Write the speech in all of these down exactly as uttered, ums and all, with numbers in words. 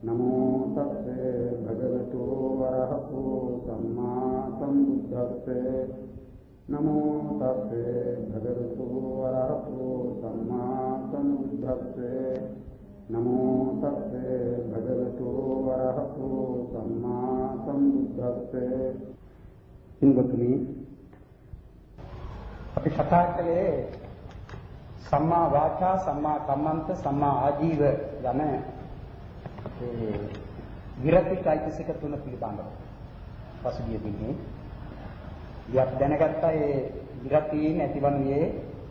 නමෝ තස්සේ භගවතු වරහතු සම්මා සම්බුද්දස්සේ නමෝ තස්සේ භගවතු වරහතු සම්මා සම්බුද්දස්සේ නමෝ තස්සේ භගවතු වරහතු සම්මා සම්බුද්දස්සේ. ඉන්දතුනි අපි කතා කළේ සම්මා වාචා සම්මා කම්මන්ත සම්මා ආජීව යන ඒ විරති චෛතසික තුන පිළිබඳව පසුගිය දිනේ යක් දැනගත්තා. ඒ විරතියෙන් ඇතිවන්නේ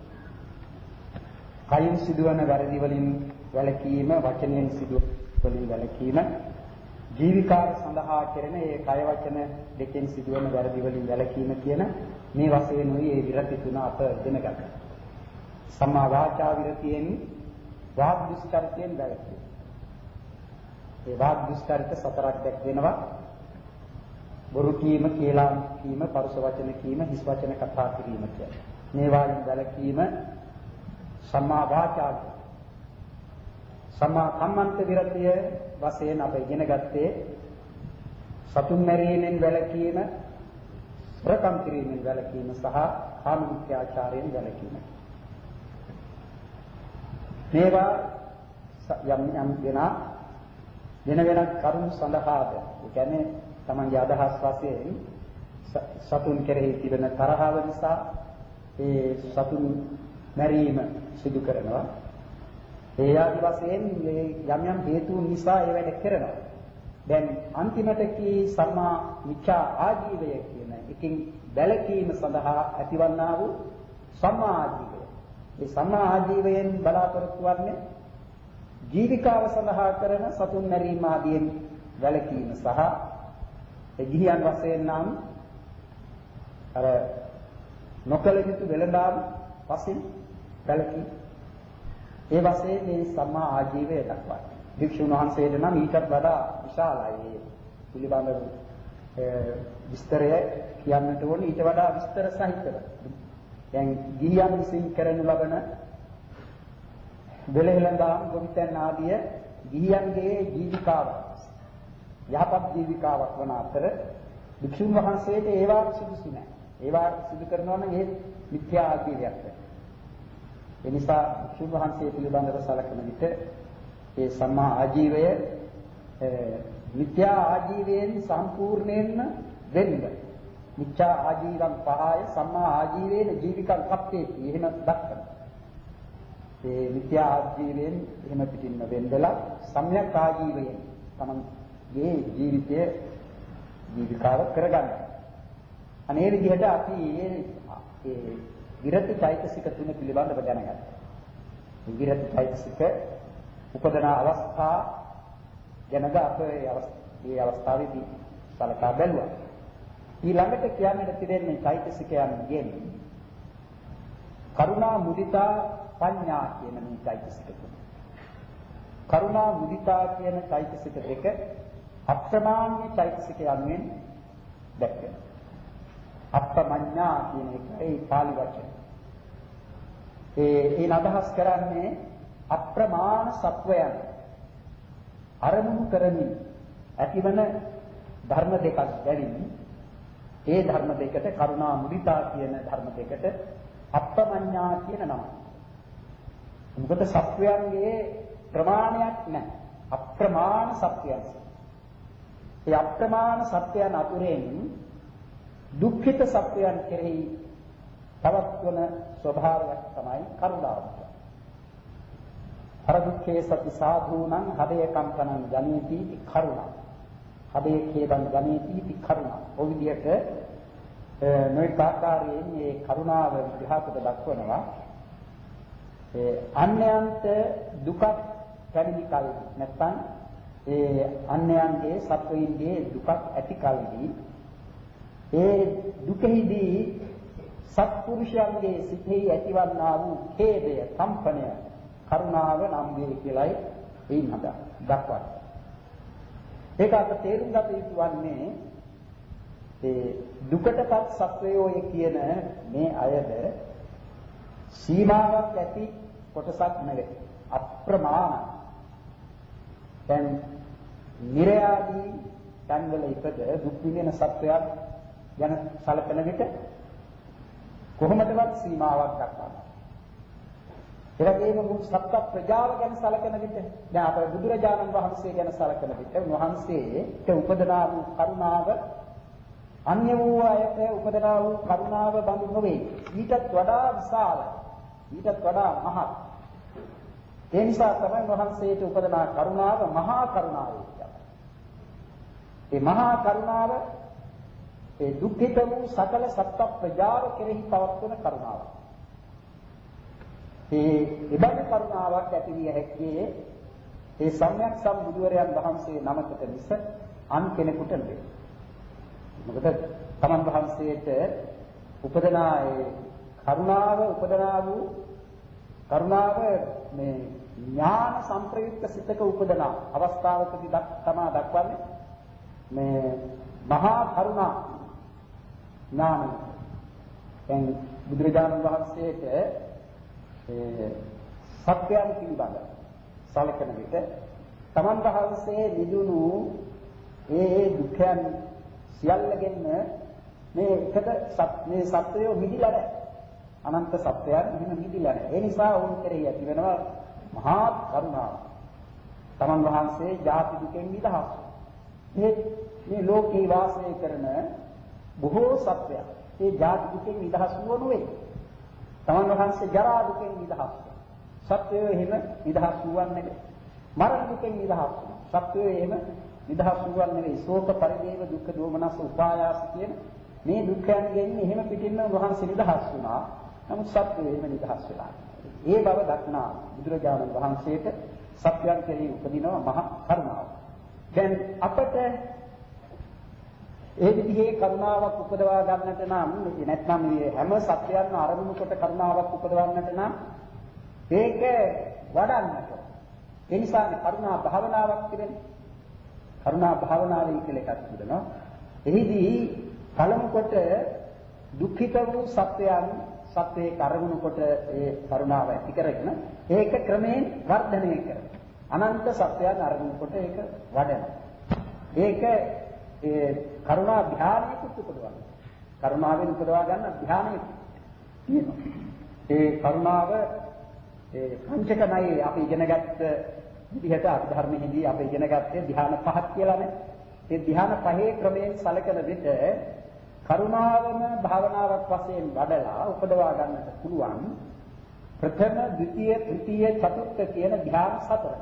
කයින් සිදුවන වැරදි වලින් වැළකීම, වචනයෙන් සිදුවන වලින් වැළකීම, ජීවිකාර සඳහා කෙරෙන ඒ කය වචන දෙකෙන් සිදුවන වැරදි වලින් වැළකීම කියන මේ වශයෙන් උයි ඒ විරති තුන අප දැනගත්තා. සම්මා වාචා විරතියෙන් වාග් දුස්චරිතයෙන් වැළකීම. ඒ වාග් දුස්චරිත සතරක් දැක්වෙනවා. බොරු කීම, කේලම් කීම, පරුෂ වචන කීම, හිස් වචන කතා කිරීම කියන්නේ. මේවායින් වැළකීම සම්මා වාචා. සම්මා කම්මන්ත විරතිය වශයෙන් අප ඉගෙන ගත්තේ සතුන් මැරීමෙන් වැළකීම, ප්‍රකම් කිරීමෙන් වැළකීම සහ කාම මිත්‍යාචාරයෙන් වැළකීම. මේවා යම් යම් දෙනා වෙන වෙන කරුණු සඳහාද, ඒ කියන්නේ තමන්ගේ අදහස් වශයෙන් සතුන් කෙරෙහි තිබෙන තරහව නිසා ඒ සතුන් මැරීම සිදු කරනවා. ඒ ආදි වශයෙන් යම් යම් හේතුන් නිසා ඒ වැඩ කරනවා. දැන් අන්තිමට කී සම්මා මිච්ඡා ආජීවය කියන එකකින් වැළකීම සඳහා ඇතිවන්නා වූ සම්මා ආජීවය. මේ සම්මා ආජීවයෙන් බලාපොරොත්තු වන්නේ ජීවිකාව සඳහා කරන සතුන් මැරීම ආදීන් වැළකීම සහ ඒ ගිහියන් වශයෙන් නම් අර නොකල යුතු වෙළඳාම් වශයෙන් වැළකී ඒ වශයෙන් මේ සම්මා ආජීවය දක්වයි. භික්ෂුන් වහන්සේට නම් ඊටත් වඩා විශාලයි. පිළිබඳව විස්තරය කියන්නට ඕනේ ඊට වඩා විස්තර සහිතව. දැන් ගිහියන් විසින් කරනු ලබන වෙළෙහෙළඳාම්, ගොවිතැන් ආදිය ගිහියන්ගේ ජීවිකාව යහපත් ජීවිකාවක් වන අතර භික්ෂුන් වහන්සේට ඒවා සුදුසු නැහැ. ඒවා සිදු කරනවා නම් ඒ මිත්‍යා ආජීවයක්. ඒ නිසා භික්ෂුන් වහන්සේ පිළිබඳව සැලකන විට ඒ සම්මා ආජීවය මිත්‍යා ආජීවයෙන් සම්පූර්ණයෙන්ම වෙන්න. මිත්‍යා ආජීවං පහය සම්මා ආජීවේන ජීවිකං කප්පේති. එහෙම දක්වනවා. ඒ මිත්‍යා ආජීවයෙන් එහෙම පිටින්ම වෙන්නලා සම්‍යක් ආජීවයෙන් තමන්ගේ ජීවිතය ජීවිකාව කරගන්න. අනේ විදිහට අපි ඒ විරති චෛතසික තුන පිළිබඳව දැනගත්තා. මේ විරති චෛතසික උපදන අවස්ථා ගැනද අප මේ අවස්ථාවේදී සලකා බැලුවා. ඊළඟට කියන්නට තිබෙන්නේ චෛතසිකයන්ගෙන් කරුණා, මුදිතා, පඤ්ඤා කියන මේ චෛතසික තුන. කරුණා, මුදිතා කියන චෛතසික දෙක අප්‍රමාණ්‍ය චෛතසිකයන්ගෙන් දැක්වෙනවා. අප්‍රමඤ්ඤා කියන එකයි පාලි වචන. ඒ ඒ අදහස් කරන්නේ අප්‍රමාණ සත්වයන් අරමුණු කරමින් ඇතිවන ධර්ම දෙකක් බැවින් ඒ ධර්ම දෙකට කරුණා, මුදිතා කියන ධර්ම දෙකට අප්‍රමඤ්ඤා කියන නම. මොකද සත්වයන්ගේ ප්‍රමාණයක් නැහැ. අප්‍රමාණ සත්වයන්. ඒ අප්‍රමාණ සත්වයන් අතුරෙන් දුක්ඛිත සත්වයන් කෙරෙහි පවත්වන ස්වභාවයක් තමයි කරුණාව. අර දුක්ඛේ සති සාධූනං හදේ කම්පනං ජනේති කරුණා. හදේ කේබන් ජනේති කරුණා. ඔය විදිහට නොඑක ආකාරයෙන් මේ කරුණාව විහාකට දක්වනවා. ඒ අන්‍යයන්ට දුකක් පැමිණි කල්හි නැත්නම් ඒ අන්‍යයන්ගේ සත්වයින්ගේ දුකක් ඇති කල්හි ඒ දුකෙහිදී සත්පුරුෂයන්ගේ සිතෙහි ඇතිවන්නා වූ ඛේදය, කම්පනය කරුණාව නම් වේ කියලායි එයින් හදා දක්වන්නේ. ඒක අප තේරුම් ගත යුතු වන්නේ ඒ දුකටපත් සත්වයෝය කියන මේ අයද සීමාවක් ඇති කොටසක් නෙවෙයි. අප්‍රමාණ. දැන් නිර්යාදී තන්වල ඉපද දුක් විඳින සත්වයන් යන සලකන විට කොහොමදවත් සීමාවක් දක්වනවා. ඒ වගේම මුළු සත්ත්ව ප්‍රජාව ගැන සලකන විට දැන් අපේ බුදුරජාණන් වහන්සේ ගැන සලකන විට උන්වහන්සේට උපදනා වූ කරුණාව අන්‍ය වූ අයට උපදනා වූ කරුණාව බඳු නොවේ. ඊටත් වඩා විශාලයි. ඊටත් වඩා මහත්. ඒ නිසා තමයි උන්වහන්සේට උපදනා කරුණාව මහා කරුණාව කියන්නේ. ඒ මහා කරුණාව ඒ දුක්ඛිත වූ සකල සත්ත්ව ප්‍රජාව කෙරෙහි පවත්වන කරුණාව. ඒ ඉබඳු කරුණාවක් ඇති විය හැකියේ ඒ සම්්‍යක් සම්බුදුවරයන් වහන්සේ නමකට මිස අන් කෙනෙකුට නෙවෙයි. මොකද තමන් වහන්සේට උපදනා ඒ කරුණාව උපදනා වූ කරුණාව මේ ඥාන සංප්‍රයුක්ත සිතක උපදනා අවස්ථාවකදී තමා දක්වන්නේ මේ මහා කරුණා ඥාන. දැන් බුදුරජාණන් වහන්සේට ඒ සත්‍යයන් පිළිබඳ සැලකෙන විට තමන් වහන්සේ නිදුණු ඒ දුක්ඛයන් සියල්ලගෙන් මේ එකද මේ සත්‍යය මිදිලා නැහැ. අනන්ත සත්‍යයන් මෙහෙම මිදිලා නැහැ. ඒ නිසා වුන් කෙරෙහි ඇති වෙනවා මහා කරුණාව. තමන් වහන්සේ ජාති දුකෙන් නිදහස්. මේ මේ ලෝකේ වාසය කරන බොහෝ සත්‍යයන් ඒ ජාති දුකෙන් නිදහස් වුණොවේ. තමන් වහන්සේ ජරා දුකෙන් නිදහස්. සත්‍යය එහෙම නිදහස් වුවන්නේ මරණ දුකෙන් නිදහස්. සත්‍යය එහෙම නිදහස් වුවන් නෙවෙයි. ශෝක පරිදේව දුක්ඛ දෝමනස උපායාස කියන මේ දුක්ඛයන්ගෙන් එහෙම පිටින්ම වහන්සේ නිදහස් වුණා. නමුත් සත්‍යය එහෙම නිදහස් වෙලා. ඒ බව දක්නා බුදුරජාණන් වහන්සේට සත්‍යයන් කෙරෙහි උපදිනවා මහා කරුණාව. දැන් අපට ඒ විදිහේ කරුණාවක් උපදවා ගන්නට නම් නැත්නම් මේ හැම සත්‍යයන්ම අරමුණු කොට කරුණාවක් උපදවන්නට නම් ඒක වඩන්නට. ඒ නිසා කරුණා භාවනාවක් තිබෙනවා. කරුණා භාවනාවේ කියලා එකක් තිබෙනවා. එහිදී පළමු කොට දුක්ඛිත වූ සත්‍යයන් සත්‍යයේ කරුණු කොට ඒ කරුණාව ඇති කරගෙන ඒක ක්‍රමයෙන් වර්ධනය කරනවා. අනන්ත සත්‍යයන් අරමුණු කොට ඒක වඩනවා. ඒක ඒ කරුණා ධානයක උපදවනවා. කරුණාවෙන් උපදවා ගන්න ධානයක් තියෙනවා. ඒ කරුණාව ඒ පංචක ණයේ අපි ඉගෙනගත්ත විදිහට අධර්මයේදී අපි ඉගෙන ගත්තේ ධ්‍යාන පහක් කියලානේ. ඒ ධ්‍යාන පහේ ක්‍රමයෙන් සැලකන විට කරුණාවම භාවනාවක් වශයෙන් වඩලා උපදවා ගන්නට පුළුවන් ප්‍රථම, ද්විතීය, තෘතීය, චතුර්ථ කියන ධ්‍යාන හතර.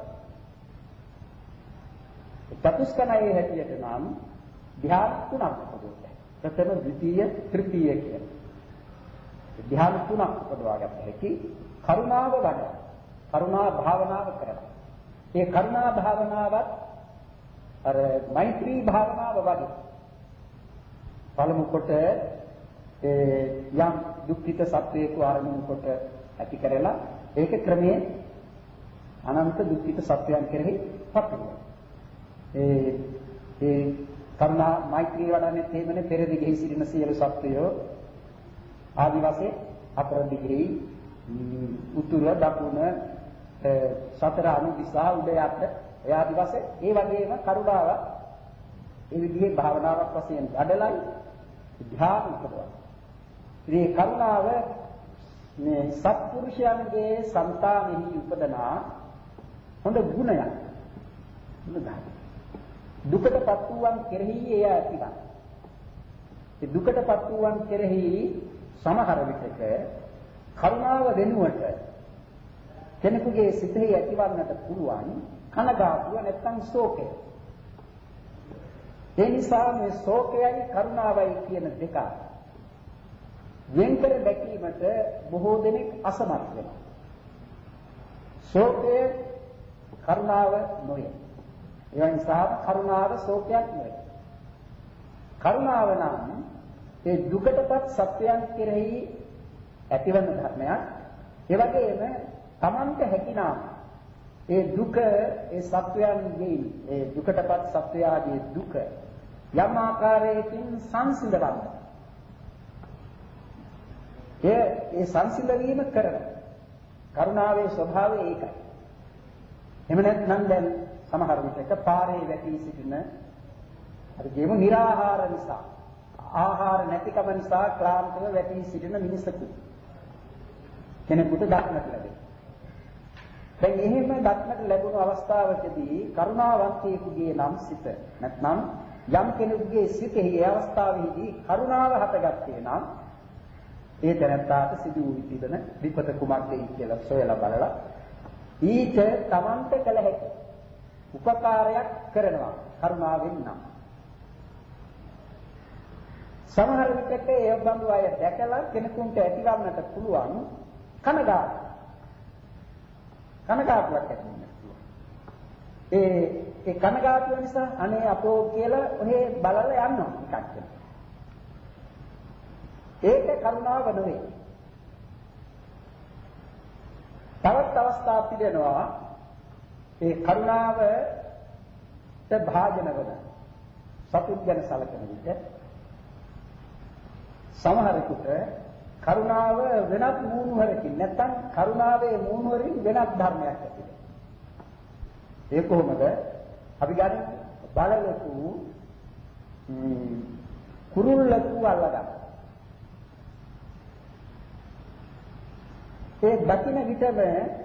චතුස්කණයේ හැටියට නම් ධ්‍යාන තුනක් උපදවනවා. ප්‍රථම, ද්විතීය, තෘතීය කියන ධ්‍යාන තුනක් උපදවා ගන්න හැකි කරුණාව වඩා කරුණා භාවනාව කරනවා. ඒ කරුණා භාවනාවත් අර මෛත්‍රී භාවනාව වගේ පළමු කොට ඒ යම් දුක්ඛිත සත්වයක ආරමුණු කොට ඇති කරලා ඒක ක්‍රමයෙන් අනන්ත දුක්ඛිත සත්වයන් කෙරෙහි පතුරවනවා. ඒ ඒ කරුණා මෛත්‍රී වඩන්නේ තේමනේ පෙරදි ගෙහි සිටින සියලු සත්වයෝ ආදි වශයෙන් අපර දිගෙහි උතුර දකුණ සතර අනු දිසා උඩ යට ඒ ආදි වශයෙන් ඒ වගේම කරුණාව ඒ විදිහේ භාවනාවක් වශයෙන් වඩලයි ධ්‍යාන උපදවනවා. මේ කරුණාව මේ සත්පුරුෂයන්ගේ సంతානෙහි උපදනා හොඳ ගුණයක්. දුකටපත් වූවන් කෙරෙහි එය ඇතිවන. ඒ දුකටපත් වූවන් කෙරෙහි සමහර විටක කරුණාව වෙනුවට කෙනෙකුගේ සිතෙහි ඇතිවන්නට පුළුවන් කනගාටුව නැත්නම් ශෝකය. ඒ නිසා මේ ශෝකයයි කරුණාවයි කියන දෙක වෙන්කර දැකීමට බොහෝ දෙනෙක් අසමත් වෙනවා. ශෝකය කරුණාව නොවේ. ඒ නිසා කරුණාව ශෝකයක් නෙවෙයි. කරුණාව නම් ඒ දුකටපත් සත්‍යයන් කෙරෙහි ඇතිවන ධර්මයක්. ඒ වගේම තමන්ට හැකිනා ඒ දුක ඒ සත්වයන්ගේ ඒ දුකටපත් සත්වයාගේ දුක යම් ආකාරයකින් සංසිඳවන්න. ඒ ඒ සංසිඳවීම කරන කරුණාවේ ස්වභාවය ඒකයි. එහෙම නැත්නම් දැන් සමහර විටක පාරේ වැටී සිටින අපි කියමු निराහාර නිසා ආහාර නැතිකම නිසා ක්ලාන්තව වැටී සිටින මිනිසෙකු කෙනෙකුට දක්නට ලැබේ. දැන් එහෙම දක්නට ලැබුණු අවස්ථාවකදී කරුණාවන්තයෙකුගේ නම් සිත නැත්නම් යම් කෙනෙකුගේ සිතෙහි ඒ අවස්ථාවේදී කරුණාව හටගත්තේ නම් ඒ තැනත්තාට සිදු වූ තිබෙන විපත කුමක්ද කියලා සොයලා බලලා ඊට තමන්ට කළ හැකි උපකාරයක් කරනවා කරුණාවෙන් නම්. සමහර විටක ඒ බඳු අය දැකලා කෙනෙකුට ඇතිවන්නට පුළුවන් කනගාටු. කනගාටුවක් ඇති වෙන්න පුළුවන්. ඒ ඒ කනගාටුව නිසා අනේ අපෝ කියලා ඔහේ බලලා යනවා එකක් කියලා. ඒක කරුණාව නෙවෙයි. තවත් අවස්ථා පිළිනවා ඒ කරුණාවට භාජන වන සතුන් ගැන සැලකෙන විට සමහරෙකුට කරුණාව වෙනත් මූණුවරකින් නැත්නම් කරුණාවේ මූණුවරින් වෙනත් ධර්මයක් ඇති වෙනවා. ඒ කොහොමද? අපි ගන්න බලලකු කුරුල්ලකු අල්ලගන්න. ඒ දකින්න විටම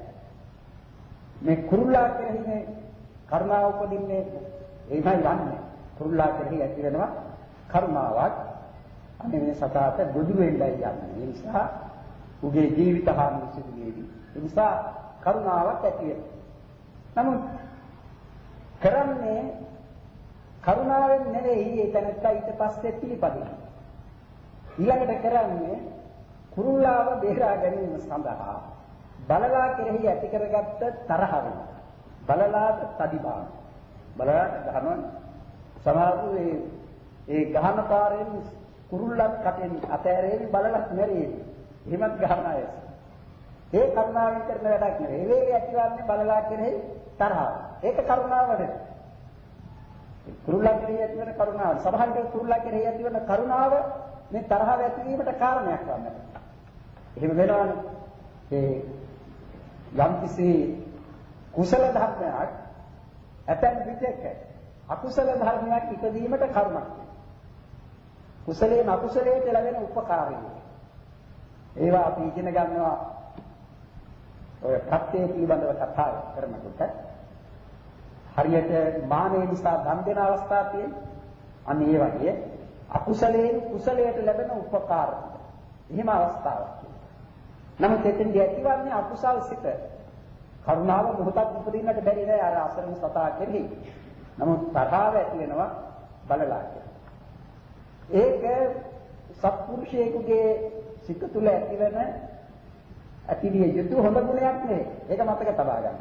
මේ කුරුල්ලා කෙරෙහි කරුණාව උපදින්නේ එහෙමයි යන්නේ. කුරුල්ලා කෙරෙහි ඇති වෙනවා කරුණාවක්. අනේ මේ සතාට ගොදුරු වෙන්නයි යන්නේ. ඒ නිසා උගේ ජීවිත හානි සිදු වේවි. ඒ නිසා කරුණාවක් ඇති වෙනවා. නමුත් කරන්නේ කරුණාවෙන් නෙවෙයි ඒ තැනත්තා ඊට පස්සේ පිළිපදිනවා. ඊළඟට කරන්නේ කුරුල්ලාව බේරා ගැනීම සඳහා බලලා කෙරෙහි ඇති කරගත්ත තරහව බලලාට තදිබාන බලලාට ගහනවා සමහරු ඒ ඒ ගහන පාරෙන් කුරුල්ලක් කටෙන් අතෑරේවි බලලත් මැරේවි එහෙමත් ගහන අය ඒ කරුණාවෙන් කරන වැඩක් නෙවෙයි ඒ වේලේ ඇතිවන්නේ බලලා කෙරෙහි තරහව ඒක කරුණාව නෙවෙයි කුරුල්ලා කෙරෙහි ඇතිවන කරුණාව සමහරවිට කුරුල්ලා කෙරෙහි ඇතිවන කරුණාව මේ තරහව ඇතිවීමට කාරණයක් වන්නේ එහෙම වෙනවනේ ඒ යම්කිසි කුසල ධර්මයක් ඇතැම් විටක අකුසල ධර්මයක් ඉදීමට කර්මයක් කුසලයෙන් අකුසලයට ලැබෙන උපකාරය ඒවා අපි ඉගෙන ගන්නවා ඔය ප්‍රත්‍ය පිළිබඳව කතා කරනකොට හරියට මානෙ නිසා ධම් දෙන අවස්ථා තියෙන අන්න ඒ වගේ අකුසලයෙන් කුසලයට ලැබෙන උපකාර එහෙම අවස්ථාවක් නමුත් එතෙන්දී ඇතිවන්නේ අකුසල් සිත. කරුණාව මොහොතක් උපදින්නට බැරි නෑ අර අසරණ සතා කෙරෙහි. නමුත් තරහව ඇති වෙනවා බලලා. ඒක සත්පුරුෂයෙකුගේ සිත තුළ ඇතිවෙන ඇතිවිය යුතු හොඳ ගුණයක් නෙවෙයි. ඒක මතක තබා ගන්න.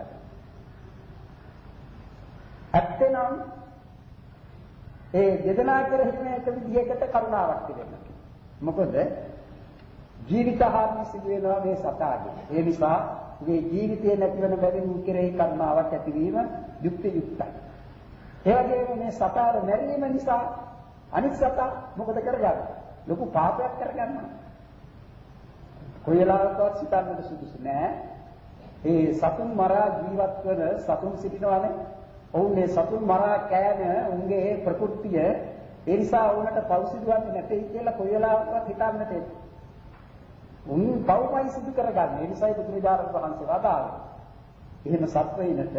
ඇත්තනම් ඒ දෙදෙනා කෙරෙහි මේක විදිහකට කරුණාවක් තිබෙනවා. මොකද ජීවිත හානි සිදු වෙනවා මේ සතාගේ. ඒ නිසා මේ ජීවිතේ නැතිවන බැවින් කෙරෙහි කරුණාවක් ඇතිවීම යුක්ති යුක්තයි. ඒ වගේම මේ සතාර මැරීම නිසා අනිත් සතා මොකද කරගන්නේ? ලොකු පාපයක් කරගන්නවා. කොයිලාවකවත් සිතන්නට සුදුසු නෑ. ඒ සතුන් මරා ජීවත් වන සතුන් සිටිනවානේ. ඔවුන් මේ සතුන් මරා කෑම උන්ගේ ප්‍රകൃතිය ඒ නිසා වුණට පෞසිදුවන්නේ නැtei කියලා කොයිලාවකවත් හිතන්නට උන් පවුමයි සිදු කරගන්නේ. ඒ නිසායි බුදුරජාණන් වහන්සේ වදාළේ. එහෙම සත්වයිනට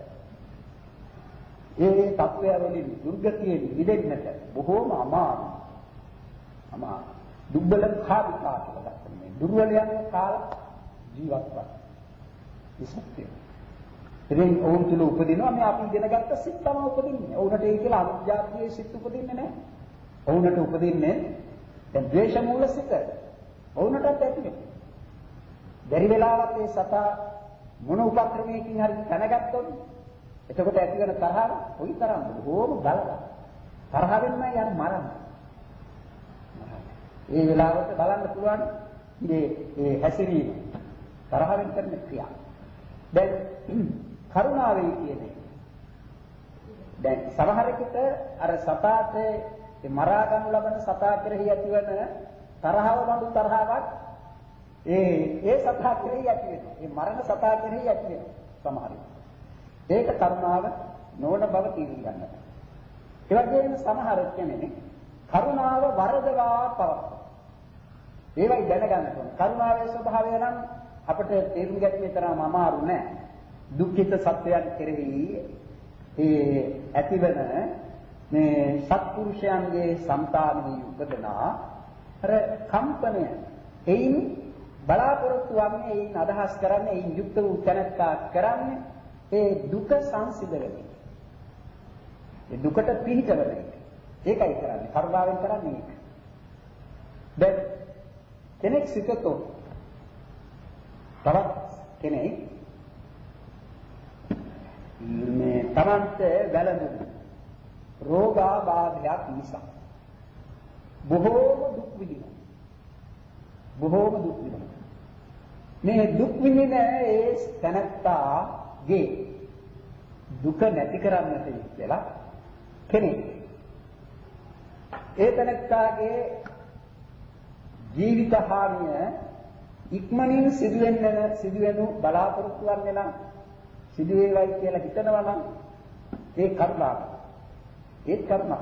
ඒ තත්වය වලින් දුර්ගතියෙන් මිදෙන්නට බොහෝම අමාරුයි. අමාරු. දුබ්බල කාර්යතා කියලා ගන්න. දුර්වලයන් කාල ජීවත් වත්. ඉසත්‍ය. ඉතින් ඔවුන් තුල උපදිනවා මේ අපි ඉගෙනගත්ත සිත් තමයි උපදින්නේ. ඔවුන්ට ඒ කියලා අනුජාතියේ සිත් උපදින්නේ නැහැ. ඔවුන්ට උපදින්නේ දැන් ද්වේෂ මූල සිත්. ඔවුන්ටත් ඇති වෙන්නේ. බැරි වෙලාවත් ඒ සතා මොන උපක්‍රමයකින් හරි දැනගත්තොත් එතකොට ඇති වෙන තරහව කොයි තරම්ද බොහෝම බලවත්. තරහෙන්ම යන මරණ. ඒ වෙලාවට බලන්න පුළුවන් මේ මේ හැසිරීම තරහෙන් කරන ක්‍රියා. දැන් කරුණාවේ කියන්නේ දැන් සමහරෙකුට අර සතාට ඒ මරා ගන්න ලබන සතා කෙරෙහි ඇතිවන තරහව බඳු තරහවක් ඒ ඒ සතා කෙරෙහි ඇති වෙනවා. ඒ මරණ සතා කෙරෙහි ඇති වෙනවා සමහරවිට. ඒක කරුණාව නොවන බව තීරණය ගන්නවා. ඒ වගේම සමහර කෙනෙක් කරුණාව වරදවා පවත්වනවා. ඒවයි දැනගන්න ඕනේ. කරුණාවේ ස්වභාවය නම් අපිට තේරුම් ගැනීම තරම් අමාරු නෑ. දුක්ඛිත සත්‍යයන් කෙරෙහි ඒ ඇතිවන මේ සත්පුරුෂයන්ගේ సంతානෙහි උපදනා අර කම්පනය එයින් බලාපොරොත්තු වන්නේ එයින් අදහස් කරන්නේ එයින් යුක්ත වූ තැනැත්තා කරන්නේ ඒ දුක සංසිඳවෙන්නේ. ඒ දුකට පිහිටවන එක. ඒකයි කරන්නේ. කරුණාවෙන් කරන්නේ ඒක. දැන් කෙනෙක් සිතතෝ තවත් කෙනෙක් මේ තමන්ට වැළඳුණු රෝගාබාධයක් නිසා බොහෝම දුක් විඳිනවා. බොහෝම දුක් විඳිනවා. මේ දුක් විඳින ඒ තැනැත්තාගේ දුක නැති කරන්නට කියලා කෙනෙක් ඒ තැනැත්තාගේ ජීවිත හානිය ඉක්මනින් සිදුවෙන්න සිදුවෙනු බලාපොරොත්තු වෙන්නේ නම් සිදු වේවයි කියලා හිතනවා නම් ඒ කරුණාව. ඒ කරුණාව.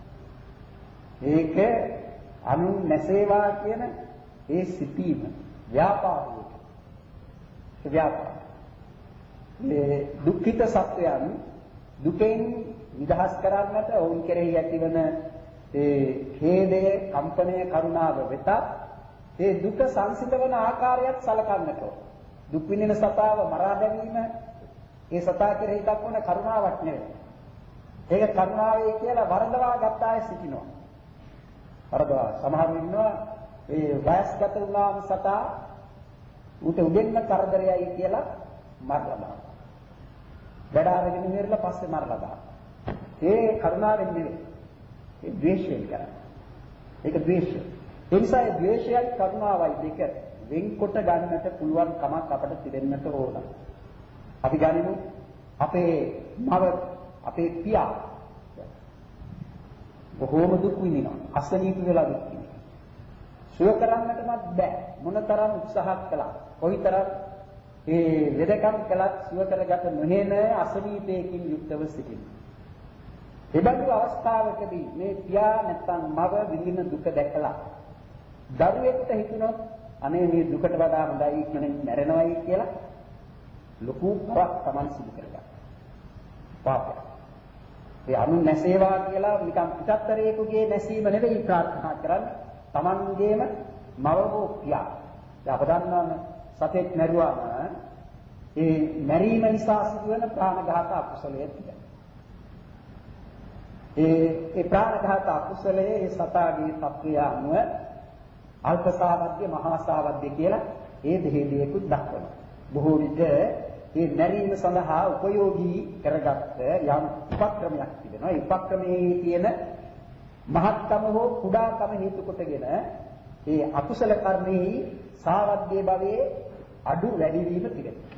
ඒක අනුන් නැසේවා කියන ඒ සිටීම ව්‍යාපාරය. ව්‍යාපාර. මේ දුක්ඛිත සත්‍යයන් දුකෙන් නිදහස් කරන්නට ඔවුන් කෙරෙහි ඇතිවන ඒ ඛේදය, කම්පනය, කරුණාව වෙත ඒ දුක සංසිඳවන ආකාරයත් සලකන්නට ඕන. දුක් විඳින සතාව මරා දැමීම ඒ සතා කෙරෙහි දක්වන කරුණාවක් නෙවෙයි. ඒක කරුණාවයි කියලා වරදවා ගත්ත අය සිටිනවා. වරදවා සමහරු ඉන්නවා ඒ වයස්ගත වුණාම සතා උට උගෙන්න කරදරයයි කියලා මරලා දානවා. වැඩ අරගෙන ඉවරලා පස්සේ මරලා දානවා. ඒ කරුණාවෙන් නෙවෙයි. ඒ ද්වේෂයෙන් කරන්නේ. ඒක ද්වේෂය. ඒ නිසා ඒ ද්වේෂයයි කරුණාවයි දෙක වෙන්කොට ගන්නට පුළුවන් කමක් අපට තිබෙන්නට ඕන. අපි ගනිමු අපේ මව අපේ පියා බොහෝම දුක් විඳිනවා. අසනීප වෙලා දුක් විඳිනවා. සුව කරන්නටවත් බෑ. මොනතරම් උත්සාහ කළා. කොයිතරම් ඒ වෙදකම් කළත් සුව කරගත නොහෙන අසනීපයකින් යුක්තව සිටිනවා. එබඳු අවස්ථාවකදී මේ පියා නැත්නම් මව විඳින දුක දැකලා දරුවෙක්ට හිතුනොත් අනේ මේ දුකට වඩා හොඳයි ඉක්මනින් මැරෙනවයි කියලා ලොකු පවක් Taman සිදු කරගන්නවා. පාපය. ඒ අනු නැසේවා කියලා නිකම් පිටත්තරයකගේ නැසීම නෙවෙයි ප්‍රාර්ථනා කරන්නේ. Tamanගේම මවවෝ පියා. දැන් අප දන්නවනේ සතෙක් මැරුවාම ඒ මැරීම නිසා සිදුවන ප්‍රාණඝාත අකුසලයේ තිබෙනවා. ඒ ඒ ප්‍රාණඝාත අකුසලයේ ඒ සතාගේ තත්ත්වය අනුව අල්ප සාවද්‍ය මහා සාවද්‍ය කියලා ඒ දෙහෙලියකුත් දක්වනවා. බොහෝ විට මේ මැරීම සඳහා උපයෝගී කරගත්ත යම් උපක්‍රමයක් තිබෙනවා. ඒ උපක්‍රමයේ තියෙන මහත්කම හෝ කුඩාකම හේතු කොටගෙන ඒ අකුසල කර්මෙහි සාවද්‍ය භවයේ අඩු වැඩි වීම තිබෙනවා.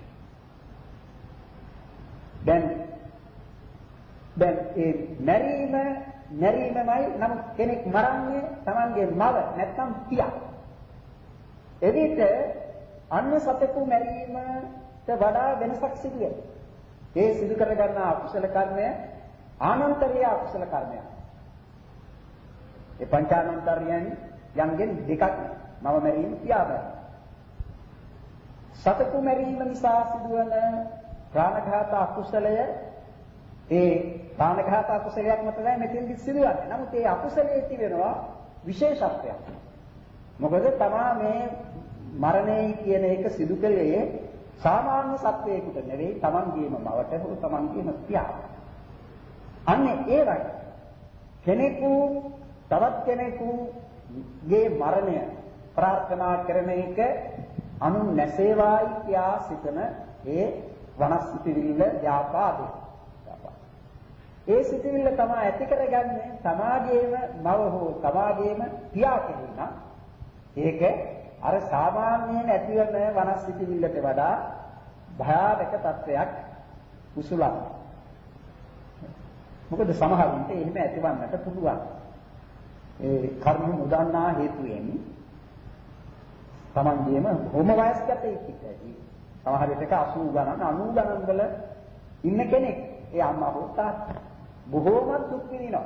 දැන් දැන් ඒ මැරීම මැරීමමයි නම් කෙනෙක් මරන්නේ Tamanගේ මව නැත්නම් පියා. එවිට අන්‍ය සතෙකු මැරීමට වඩා වෙනසක් සිදු වෙනවා. ඒ සිදු කර ගන්නා අකුසල කර්මය ආනන්තරීය අකුසල කර්මයක්. ඒ පංචානන්තරියන් යම්ගෙන් දෙකක් මව මැරීම පියා මැරීම. සතෙකු මැරීම නිසා සිදුවන ප්‍රාණඝාත අකුසලය ඒ ප්‍රාණඝාත අකුසලයක් මත තමයි මෙතෙන්දි සිදුවන්නේ. නමුත් ඒ අකුසලයේ තිබෙනවා විශේෂත්වයක්. මොකද තමා මේ මරණය කියන එක සිදු කළේ සාමාන්‍ය සත්වයකට නෙවෙයි තමන්ගේම මවට හෝ තමන්ගේම පියාට. අන්නේ ඒ වගේ කෙනෙකු තවත් කෙනෙකුගේ මරණය ප්‍රාර්ථනා කරන එක අනු නැසේවායි කියා සිතන ඒ වනස්සිතවිල්ල ව්‍යාපාදේ. ඒ සිතවිල්ල තමයි ඇති කරගන්නේ සමාජයේම මව හෝ සමාජයේම පියා කෙනා. ඒක අර සාමාන්‍යයෙන් ඇතිවන වනස්සිතවිල්ලට වඩා භයානක තත්වයක් උසුලන. මොකද සමහරුන්ට එහෙම ඇතිවන්නට පුළුවන්. ඒ කර්ම නොදන්නා හේතුවෙන් තමන්ගේම හොම වයස්ගත ඉතියි. සමහර විටක අසූ ගණන් අනූ ගණන් වල ඉන්න කෙනෙක් ඒ අම්මා හෝ තාත්තා බොහෝමත් දුක් විඳිනවා.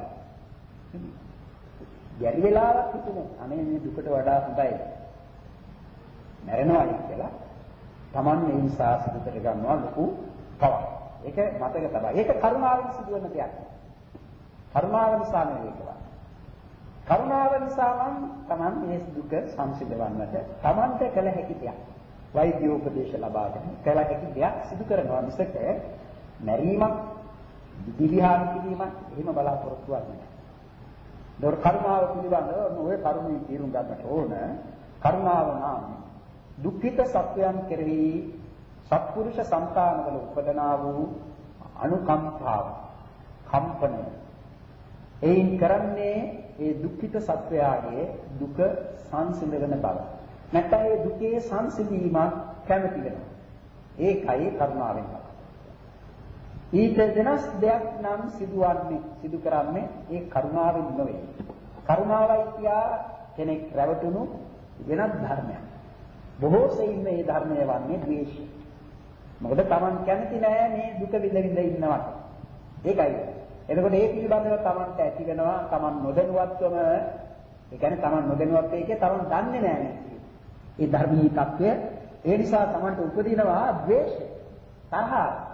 යරි වෙලාවක් හිතුනේ අනේ මේ දුකට වඩා හොඳයි මැරෙනවා කියලා. Taman මේ නිසා සිදු කර ගන්නවා ලොකු පවක්. ඒක මතක තබා. ඒක කරුණාවෙන් සිදුවන දෙයක්. කරුණාව නිසා නෙවෙයි කියලා. කරුණාව නිසා නම් Taman මේ දුක සංසිඳවන්නට Tamanට කළ හැකි දෙයක්. වෛද්‍ය උපදේශ ලබාගෙන කළ හැකි දෙයක් සිදු කරනවා මිසක මැරීමක්, දිවිහාන කිරීමක් එහෙම බලාපොරොත්තු වෙන්නේ නැහැ. දොර කරුණාව පිළිබඳව ඔය කරුණේ තීරුම් ගන්නට ඕන. කරුණාව නම් දුක්ඛිත සත්වයන් කෙරෙහි සත්පුරුෂ సంతානවල උපදනා වූ අනුකම්පාව, කම්පනය. එයින් කරන්නේ ඒ දුක්ඛිත සත්වයාගේ දුක සංසිඳවන බව. නැත්නම් ඒ දුකේ සංසිඳීමක් කැමති වෙනවා. ඒකයි කරුණාවෙන්. ඊට වෙනස් දෙයක් නම් සිදුවන්නේ සිදු කරන්නේ ඒ කරුණාවෙන් නෙවෙයි. කරුණාවයි කියා කෙනෙක් රැවටුණු වෙනත් ධර්මයක්. බොහෝ සෙයින් මේ ධර්මය වන්නේ ද්වේෂය. මොකද Taman කැමති නෑ මේ දුක විඳ විඳ ඉන්නවට. ඒකයි. එතකොට ඒ පිළිබඳව Tamanට ඇති වෙනවා Taman නොදැනුවත්වම ඒ කියන්නේ Taman නොදැනුවත් ඒකේ Taman දන්නේ නෑ මේ ධර්මී තත්ත්වය. ඒ නිසා Tamanට උපදිනවා ද්වේෂය, තරහ.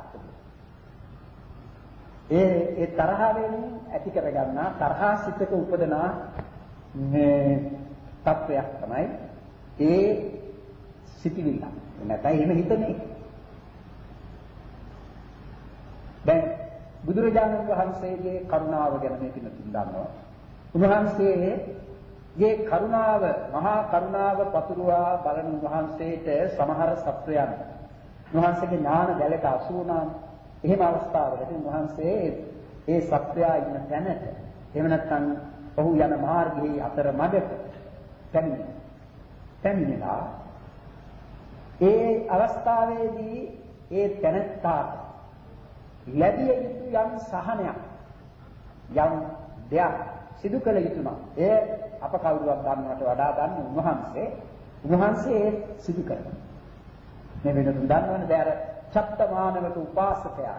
ඒ ඒ තරහවෙන් ඇති කරගන්නා තරහා සිතක උපදනා මේ තත්වයක් තමයි ඒ සිටිවිල්ල. නැත්නම් එහෙම හිතන්නේ. දැන් බුදුරජාණන් වහන්සේගේ කරුණාව ගැන මේ පිළිතුරු දන්නවා. උන්වහන්සේගේ කරුණාව, මහා කරුණාව පතුරවා බලන උන්වහන්සේට සමහර සත්වයන් උන්වහන්සේගේ ඥාන දැලට අසු වුණා. එහෙම අවස්ථාවකදී උන්වහන්සේ ඒ සත්‍යය ඉන්න තැනට එහෙම නැත්නම් ඔහු යන මාර්ගයේ අතර මැදට පැමිණෙනවා. පැමිණලා ඒ අවස්ථාවේදී ඒ තැනට ලැබිය යුතු යම් සහනයක් යම් දෙයක් සිදු කළ යුතුනවා. ඒ අප කවුරුවත් දන්නවට වඩා දන්නේ උන්වහන්සේ. උන්වහන්සේ සිදු කරනවා. මේ වෙනතුන් දන්නවනේ දැන් චත්තමානවක උපාසකයා.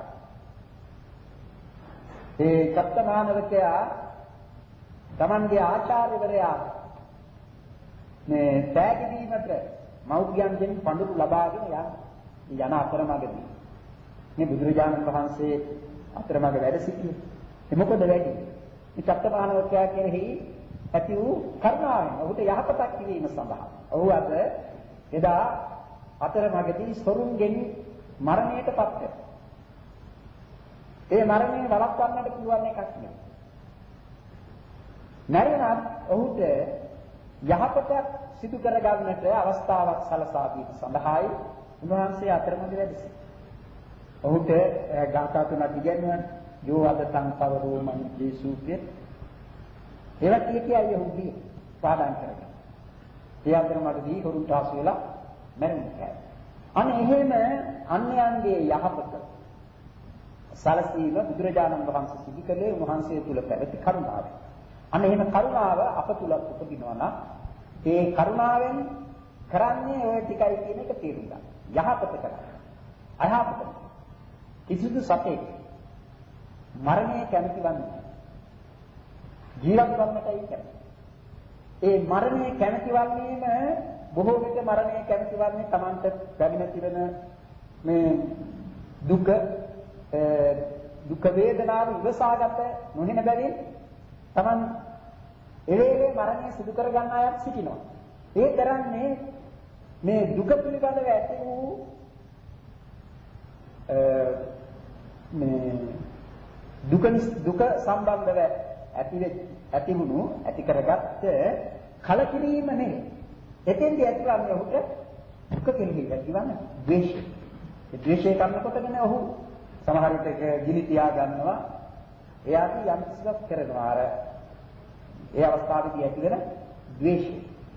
ඒ චත්තමානවකයා තමන්ගේ ආචාර්යවරයා මේ තෑගි දීමට මෞර්යයන්ගෙන් පඬුරු ලබාගෙන යන යන අතරමඟදී මේ බුදුරජාණන් වහන්සේ අතරමඟ වැඩ සිටියේ. ඒ මොකද වැඩි? මේ චත්තමානවකයා කෙරෙහි ඇති වූ කරුණාවෙන් ඔහුට යහපතක් කිරීම සඳහා. ඔහු අද එදා අතරමඟදී සොරුන්ගෙන් මරණයටපත් වෙනවා. ඒ මරණය වළක්වන්නට පුළුවන් එකක් නෙවෙයි. නැරිනත් ඔහුට යහපතක් සිදු කරගන්නට අවස්ථාවක් සලසා දීම සඳහායි උන්වහන්සේ අතරමඟ වැඩ සිටියේ. ඔහුට ගාථා තුනක් ඉගෙනුවා. යෝ අදතං පවරෝ මං ජේසුප්‍ය. ඒවත් කියකියයි ඔහුදී පාඩම් කරගෙන. ඒ අතරමඟදී හොරුන්ට ආසු වෙලා මැරෙන්නේ. අනේ එහෙම අන්‍යයන්ගේ යහපත සලසීම බුදුරජාණන් වහන්සේ සිදු කළේ උන්වහන්සේ තුල පැවති කරුණාව. අනේ එහෙම කරුණාව අප තුල උපදිනවා නම් ඒ කරුණාවෙන් කරන්නේ ඔය ටිකයි කියන එක තේරුම් ගන්න. යහපත කරන්නේ. අයහපත. කිසිදු සතෙක් මරණය කැමති වන්නේ ජීවත් වන්නටයි කැමති. ඒ මරණය කැමති වන්නේම බොහෝ විට මරණය කැමති වන්නේ Tamanට පැමිණ තිරෙන මේ දුක දුක වේදනාව ඉවසාගත නොහෙන බැවින් Taman එවේලේ මරණය සිදු කර ගන්න අයත් සිටිනවා. ඒ කරන්නේ මේ දුක පිළිබඳව ඇති වූ මේ දුක දුක සම්බන්ධව ඇති ඇති වුණු ඇති කරගත්ත කලකිරීම නෙවෙයි. එතෙන්දී ඇතිවන්නේ ඔහුට දුක කෙරෙහි ඇතිවන ද්වේෂය. ඒ ද්වේෂය කරනකොටගෙන ඔහු සමහර විට ගිනි තියා ගන්නවා. එයාදී යම් කිසිවක් කරනවා. අර ඒ අවස්ථාවේදී ඇතිවන ද්වේෂය.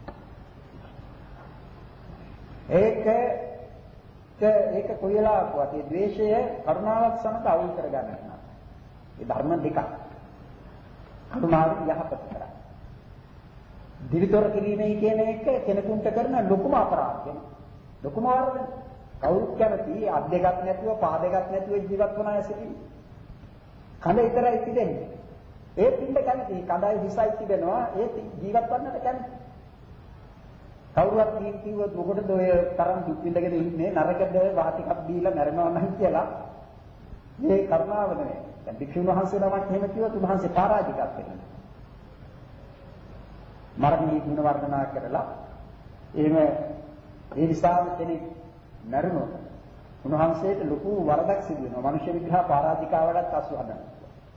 ඒක ඒක කොයිලාවකවත් ඒ ද්වේෂය කරුණාවක් සමග අවුල් කර ගන්නවා. ඒ ධර්ම දෙකක්. කරුණාව යහපත කරා. දිවිතොර කිරීමයි කියන එක කෙනෙකුට කරන ලොකුම අපරාධයක්. ලොකුම ආරම්භය. කවුරුත් කැමති අත් දෙකක් නැතුව පා දෙකක් නැතුව ජීවත් වන අය සිටින්නේ. කඳ විතරයි තිබෙන්නේ. ඒ තින්න කැමති කඳයි හිසයි තිබෙනවා ඒ ජීවත් වන්නට කැමති. කවුරුවත් කිව්වොත් මොකටද ඔය තරම් දුක් විඳගෙන ඉන්නේ නරකද වාටිකක් දීලා මැරෙනවා නම් කියලා. මේ කරුණාව නෙවෙයි. දැන් භික්ෂුන් වහන්සේ නමක් එහෙම කිව්වොත් උන්වහන්සේ පරාජිකක් වෙනවා. මරණී ගුණ වර්ධනා කරලා එහෙම ඒ නිසාම කෙනෙක් මැරුණොත් උන්වහන්සේට ලොකු වරදක් සිදු වෙනවා. මනුෂ්‍ය විග්‍රහ පරාජිකාවටත් අසු හදනවා.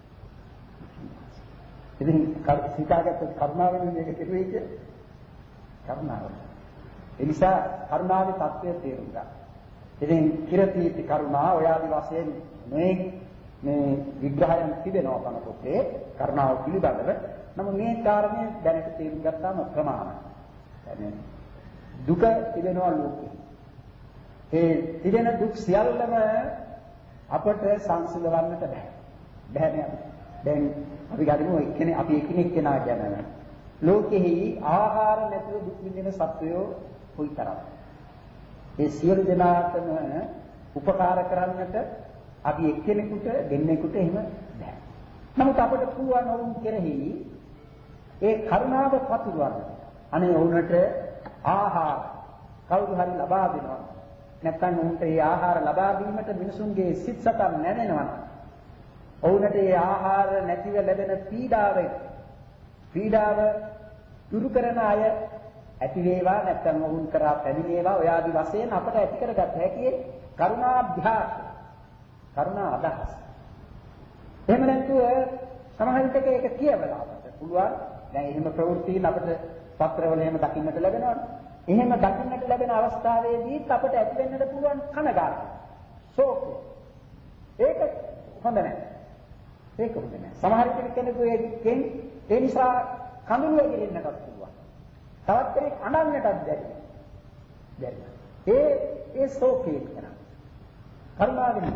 ඉතින් සිතාගත කරුණාවෙන් මේක කෙරුවේ කිය කරුණාව. ඒ නිසා කරුණාවේ தත්ත්වය තේරුම් ගන්න. ඉතින් කිරතීති කරුණා ඔය ආදි වශයෙන් මේ මේ විග්‍රහයන් තිබෙනවා කන පොතේ කරුණාව පිළිබඳව. නමුත් මේ කාරණේ දැනට තේරුම් ගත්තාම ප්‍රමාණයි. يعني දුක තිබෙනවා ලෝකේ. ඒ තිබෙන දුක් සියල්ලම අපට සංසිඳවන්නට බෑ. බෑ නේද? දැන් අපි ගනිමු එක්කෙනෙක් අපි එකිනෙක කෙනා ගැන. ලෝකෙහි ආහාර නැතිව දුක් විඳින සත්වයෝ කොයිතරම්. ඒ සියලු දෙනාටම උපකාර කරන්නට අපි එක්කෙනෙකුට දෙන්නෙකුට එහෙම බෑ. නමුත් අපට පුළුවන් වුන් කෙරෙහි ඒ කරුණාව පතුරවන්න. අනේ වුණට ආහාර කවුරු හරි ලබා දෙනවා. නැත්නම් උන්ට ඒ ආහාර ලබා දීමට මිනිසුන්ගේ සිත් සතන් නැවෙනවා. ඔවුන්ට ඒ ආහාර නැතිව ලැබෙන පීඩාවෙන් පීඩාව දුරු කරන අය ඇති වේවා නැත්නම් ඔවුන් කරා පැමිණේවා ඔය ආදි වශයෙන් අපට ඇති කරගත හැකි කරුණාභ්‍යාස කරුණා අදහස්. එහෙම නැත්නම් සමහර විටක ඒක කියවලා අපට පුළුවන්. දැන් එහෙම ප්‍රවෘත්තින් අපට පත්‍රවල එහෙම දකින්නට ලැබෙනවනේ. එහෙම දකින්නට ලැබෙන අවස්ථාවේදී අපට ඇති වෙන්නට පුළුවන් කනගාටු. ශෝකය. ඒක හොඳ නැහැ. ඒක හොඳ නැහැ. සමහර කෙනෙකු ඒකෙන් ඒ නිසා කඳුළු ඇගිරෙන්නටත් පුළුවන්. තවත් කෙනෙක් අඬන්නටත් බැරි. බැරි. ඒ ඒ ශෝකේ කරා. කරුණාවෙන්.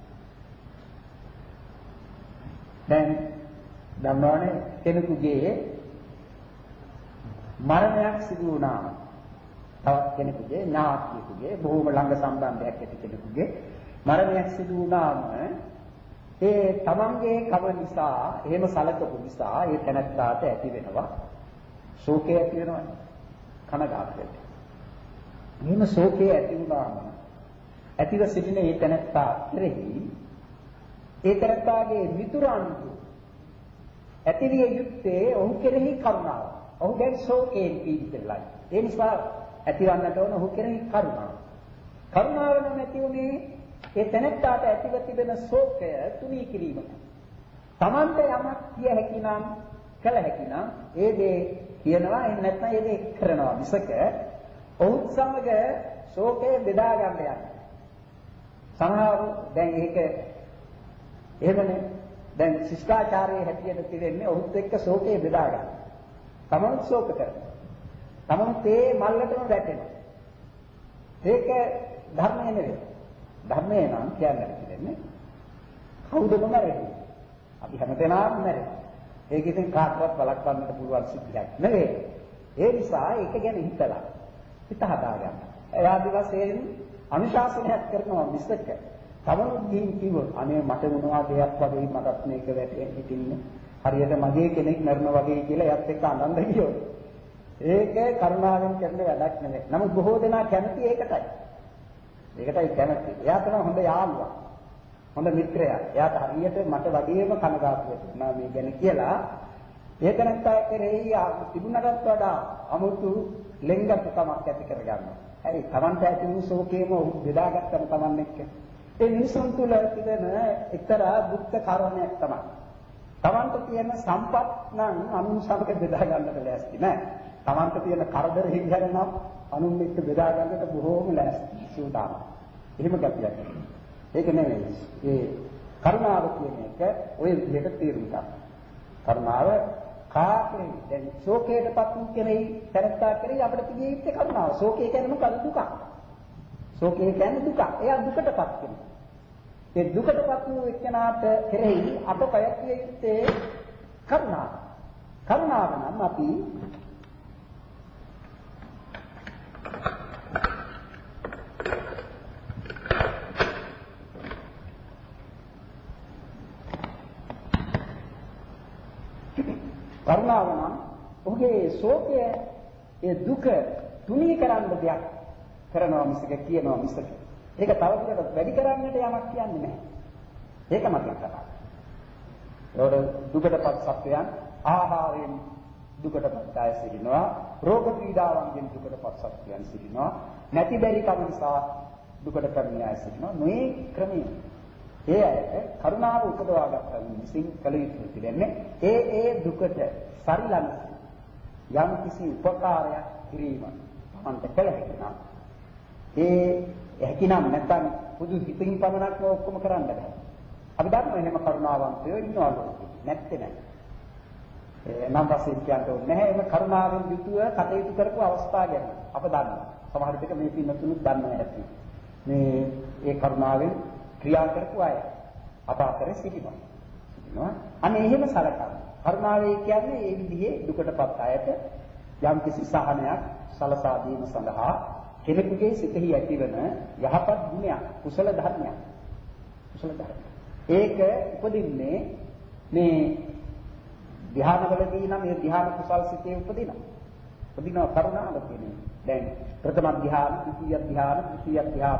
දැන් ධම්මවනේ කෙනෙකුගේ මරණයක් සිදු වුණා. තවත් කෙනෙකුගේ ඥාතියෙකුගේ බොහොම ළඟ සම්බන්ධයක් ඇති කෙනෙකුගේ මරණයක් සිදු වුණාම ඒ තමන්ගේ කම නිසා එහෙම සැලකපු නිසා ඒ තැනත්තාට ඇති වෙනවා ශෝකය ඇති වෙනවා කනගාටුවට. මෙහෙම ශෝකය ඇති වුණාම ඇතිව සිටින ඒ තැනත්තා කෙරෙහි ඒ තැනත්තාගේ මිතුරන්තු ඇතිවිය යුත්තේ ඔහු කෙරෙහි කරුණාව. ඔහු දැන් ශෝකයෙන් පීඩිතයි. ඒ නිසා ඇතිවන්නට ඕන ඔහු කෙරෙහි කරුණාව. කරුණාව නැති උනේ ඒ තැනත්තාට ඇතිව තිබෙන ශෝකය තුනී කිරීම. Tamante යමක් කිය හැකි නම් කළ හැකි නම් ඒ දේ කියනවා එහෙම නැත්නම් ඒ දේ කරනවා මිසක ඔහු සමග ශෝකය බෙදා ගන්න යන්නේ. සමහරව දැන් ඒක එහෙමනේ දැන් ශිෂ්ටාචාරයේ හැටියට තිරෙන්නේ ඔහුත් එක්ක ශෝකය බෙදා ගන්න. තමනුත් ශෝක කරනවා. තමනුත් ඒ මල්ලටම වැටෙනවා. ඒක ධර්මය නෙවෙයි. ධර්මය නම් කියන්නේ කියන්නේ කවුද මරන්නේ? අපි හැමදෙනාම මරනවා. ඒක ඉතින් කාටවත් වළක්වන්නට පුළුවන් සිද්ධියක් නෙවෙයි. ඒ නිසා ඒක ගැන හිතලා හිත හදා ගන්න. ඒ ආදි වශයෙන් අනුශාසනයක් කරනවා මිසක තමනුත් ගිහින් කිව්වොත් අනේ මට මොනවා දෙයක් වගේ මටත් මේක වැටෙන්න හිටින්නේ. හරියට මගේ කෙනෙක් මරනවා වගේ කියලා එයත් එක්ක අඬන්න ගියොත් ඒක කරුණාවෙන් කරන වැඩක් නෙවෙයි. නමුත් බොහෝ දෙනා කැමති ඒකටයි. ඒකටයි කැමති. එයා තමයි හොඳ යාළුවා. හොඳ මිත්‍රයා. එයාට හරියට මට වගේම කනගාටු වෙනවා මේ ගැන කියලා ඒක නැත්තා කෙරෙහි තිබුණටත් වඩා අමුතු ලෙන්ගතුකමක් ඇති කරගන්නවා. හරි. Tamanta ඇති වූ ශෝකයම බෙදාගත්තම Taman එක්ක. ඒ මිනිසුන් තුළ තිබෙන එක්තරා දුක්ඛ කාරණයක් තමයි. Tamanta තියෙන සම්පත් නම් අනුන් සමග බෙදා ගන්නට ලෑස්ති නෑ. Tamanta තියෙන කරදර හිඟරනම් අනුන් එක්ක බෙදා ගන්නට බොහෝම ලෑස්ති සූදානම්. එහෙම ගැටියක්. ඒක නෙවෙයි. ඒ කරුණාව කියන එක ඔය විදිහට තේරුම් ගන්න. කරුණාව කාකේ දැන් ශෝකයටපත් වූ කෙනෙක් තරත්තා කරේ අපිට තිබිය යුත්තේ කරුණාව. ශෝකය කියන්නේ මොකද? දුක. ශෝකය කියන්නේ දුක. එයා දුකටපත් වෙනවා. ඒ දුකටපත් වූ එක්කෙනාට කෙරෙහි අප පැවැත්විය යුත්තේ කරුණාව. කරුණාව නම් අපි කරුණාව නම් ඔහුගේ ශෝකය ඒ දුක තුනී කරන්න දෙයක් කරනවා මිසක කියනවා මිසක ඒක තවදුරටත් වැඩි කරන්නට යමක් කියන්නේ නැහැ. ඒක මතක තබා. ඒවල දුකටපත් සත්වයන් ආහාරයෙන් දුකටපත් අය සිටිනවා, රෝග පීඩාවන්ගෙන් දුකටපත් සත්වයන් සිටිනවා, නැති බැරි කම නිසා දුකට පැමිණ අය සිටිනවා. මේ ක්‍රමය ඒ අයට කරුණාව උපදවා ගන්න විසින් කල යුතු පිළිෙන්නේ ඒ ඒ දුකට සරිලන යම් කිසි උපකාරයක් කිරීම තමන්ට කළ හැකි නම් ඒ හැකිනම් නැත්නම් පුදු හිතින් පමණක් ඔක්කොම කරන්න බෑ. අපි දන්නවා එහෙම කරුණාවන්තයෝ ඉන්නවා ලෝකෙ. නැත්තේ නෑ. ඒ නම් වශයෙන් කියන්න ඕනේ නැහැ. එහෙම කරුණාවෙන් යුතුව කටයුතු කරපු අවස්ථා ගැන අප දන්නවා. සමහර විට මේ පින්නතුනුත් දන්නේ නැති. මේ ඒ කරුණාවෙන් ක්‍රියා කරපු අය අප අතරේ සිටිනවා. සිටිනවා. අනේ එහෙම සලකන්න. කරුණාවේ කියන්නේ ඒ විදිහේ දුකටපත් අයට යම් කිසි සහනයක් සලසා දීම සඳහා කෙනෙකුගේ සිතෙහි ඇතිවන යහපත් ගුණයක්, කුසල ධර්මයක්. කුසල ධර්ම. ඒක උපදින්නේ මේ ධ්‍යානවලදී නම් මේ ධ්‍යාන කුසල් සිතේ උපදිනවා. උපදිනවා කරුණාව කියන්නේ. දැන් ප්‍රථම ධ්‍යාන, ද්විතීය ධ්‍යාන, තෘතීය ධ්‍යාන.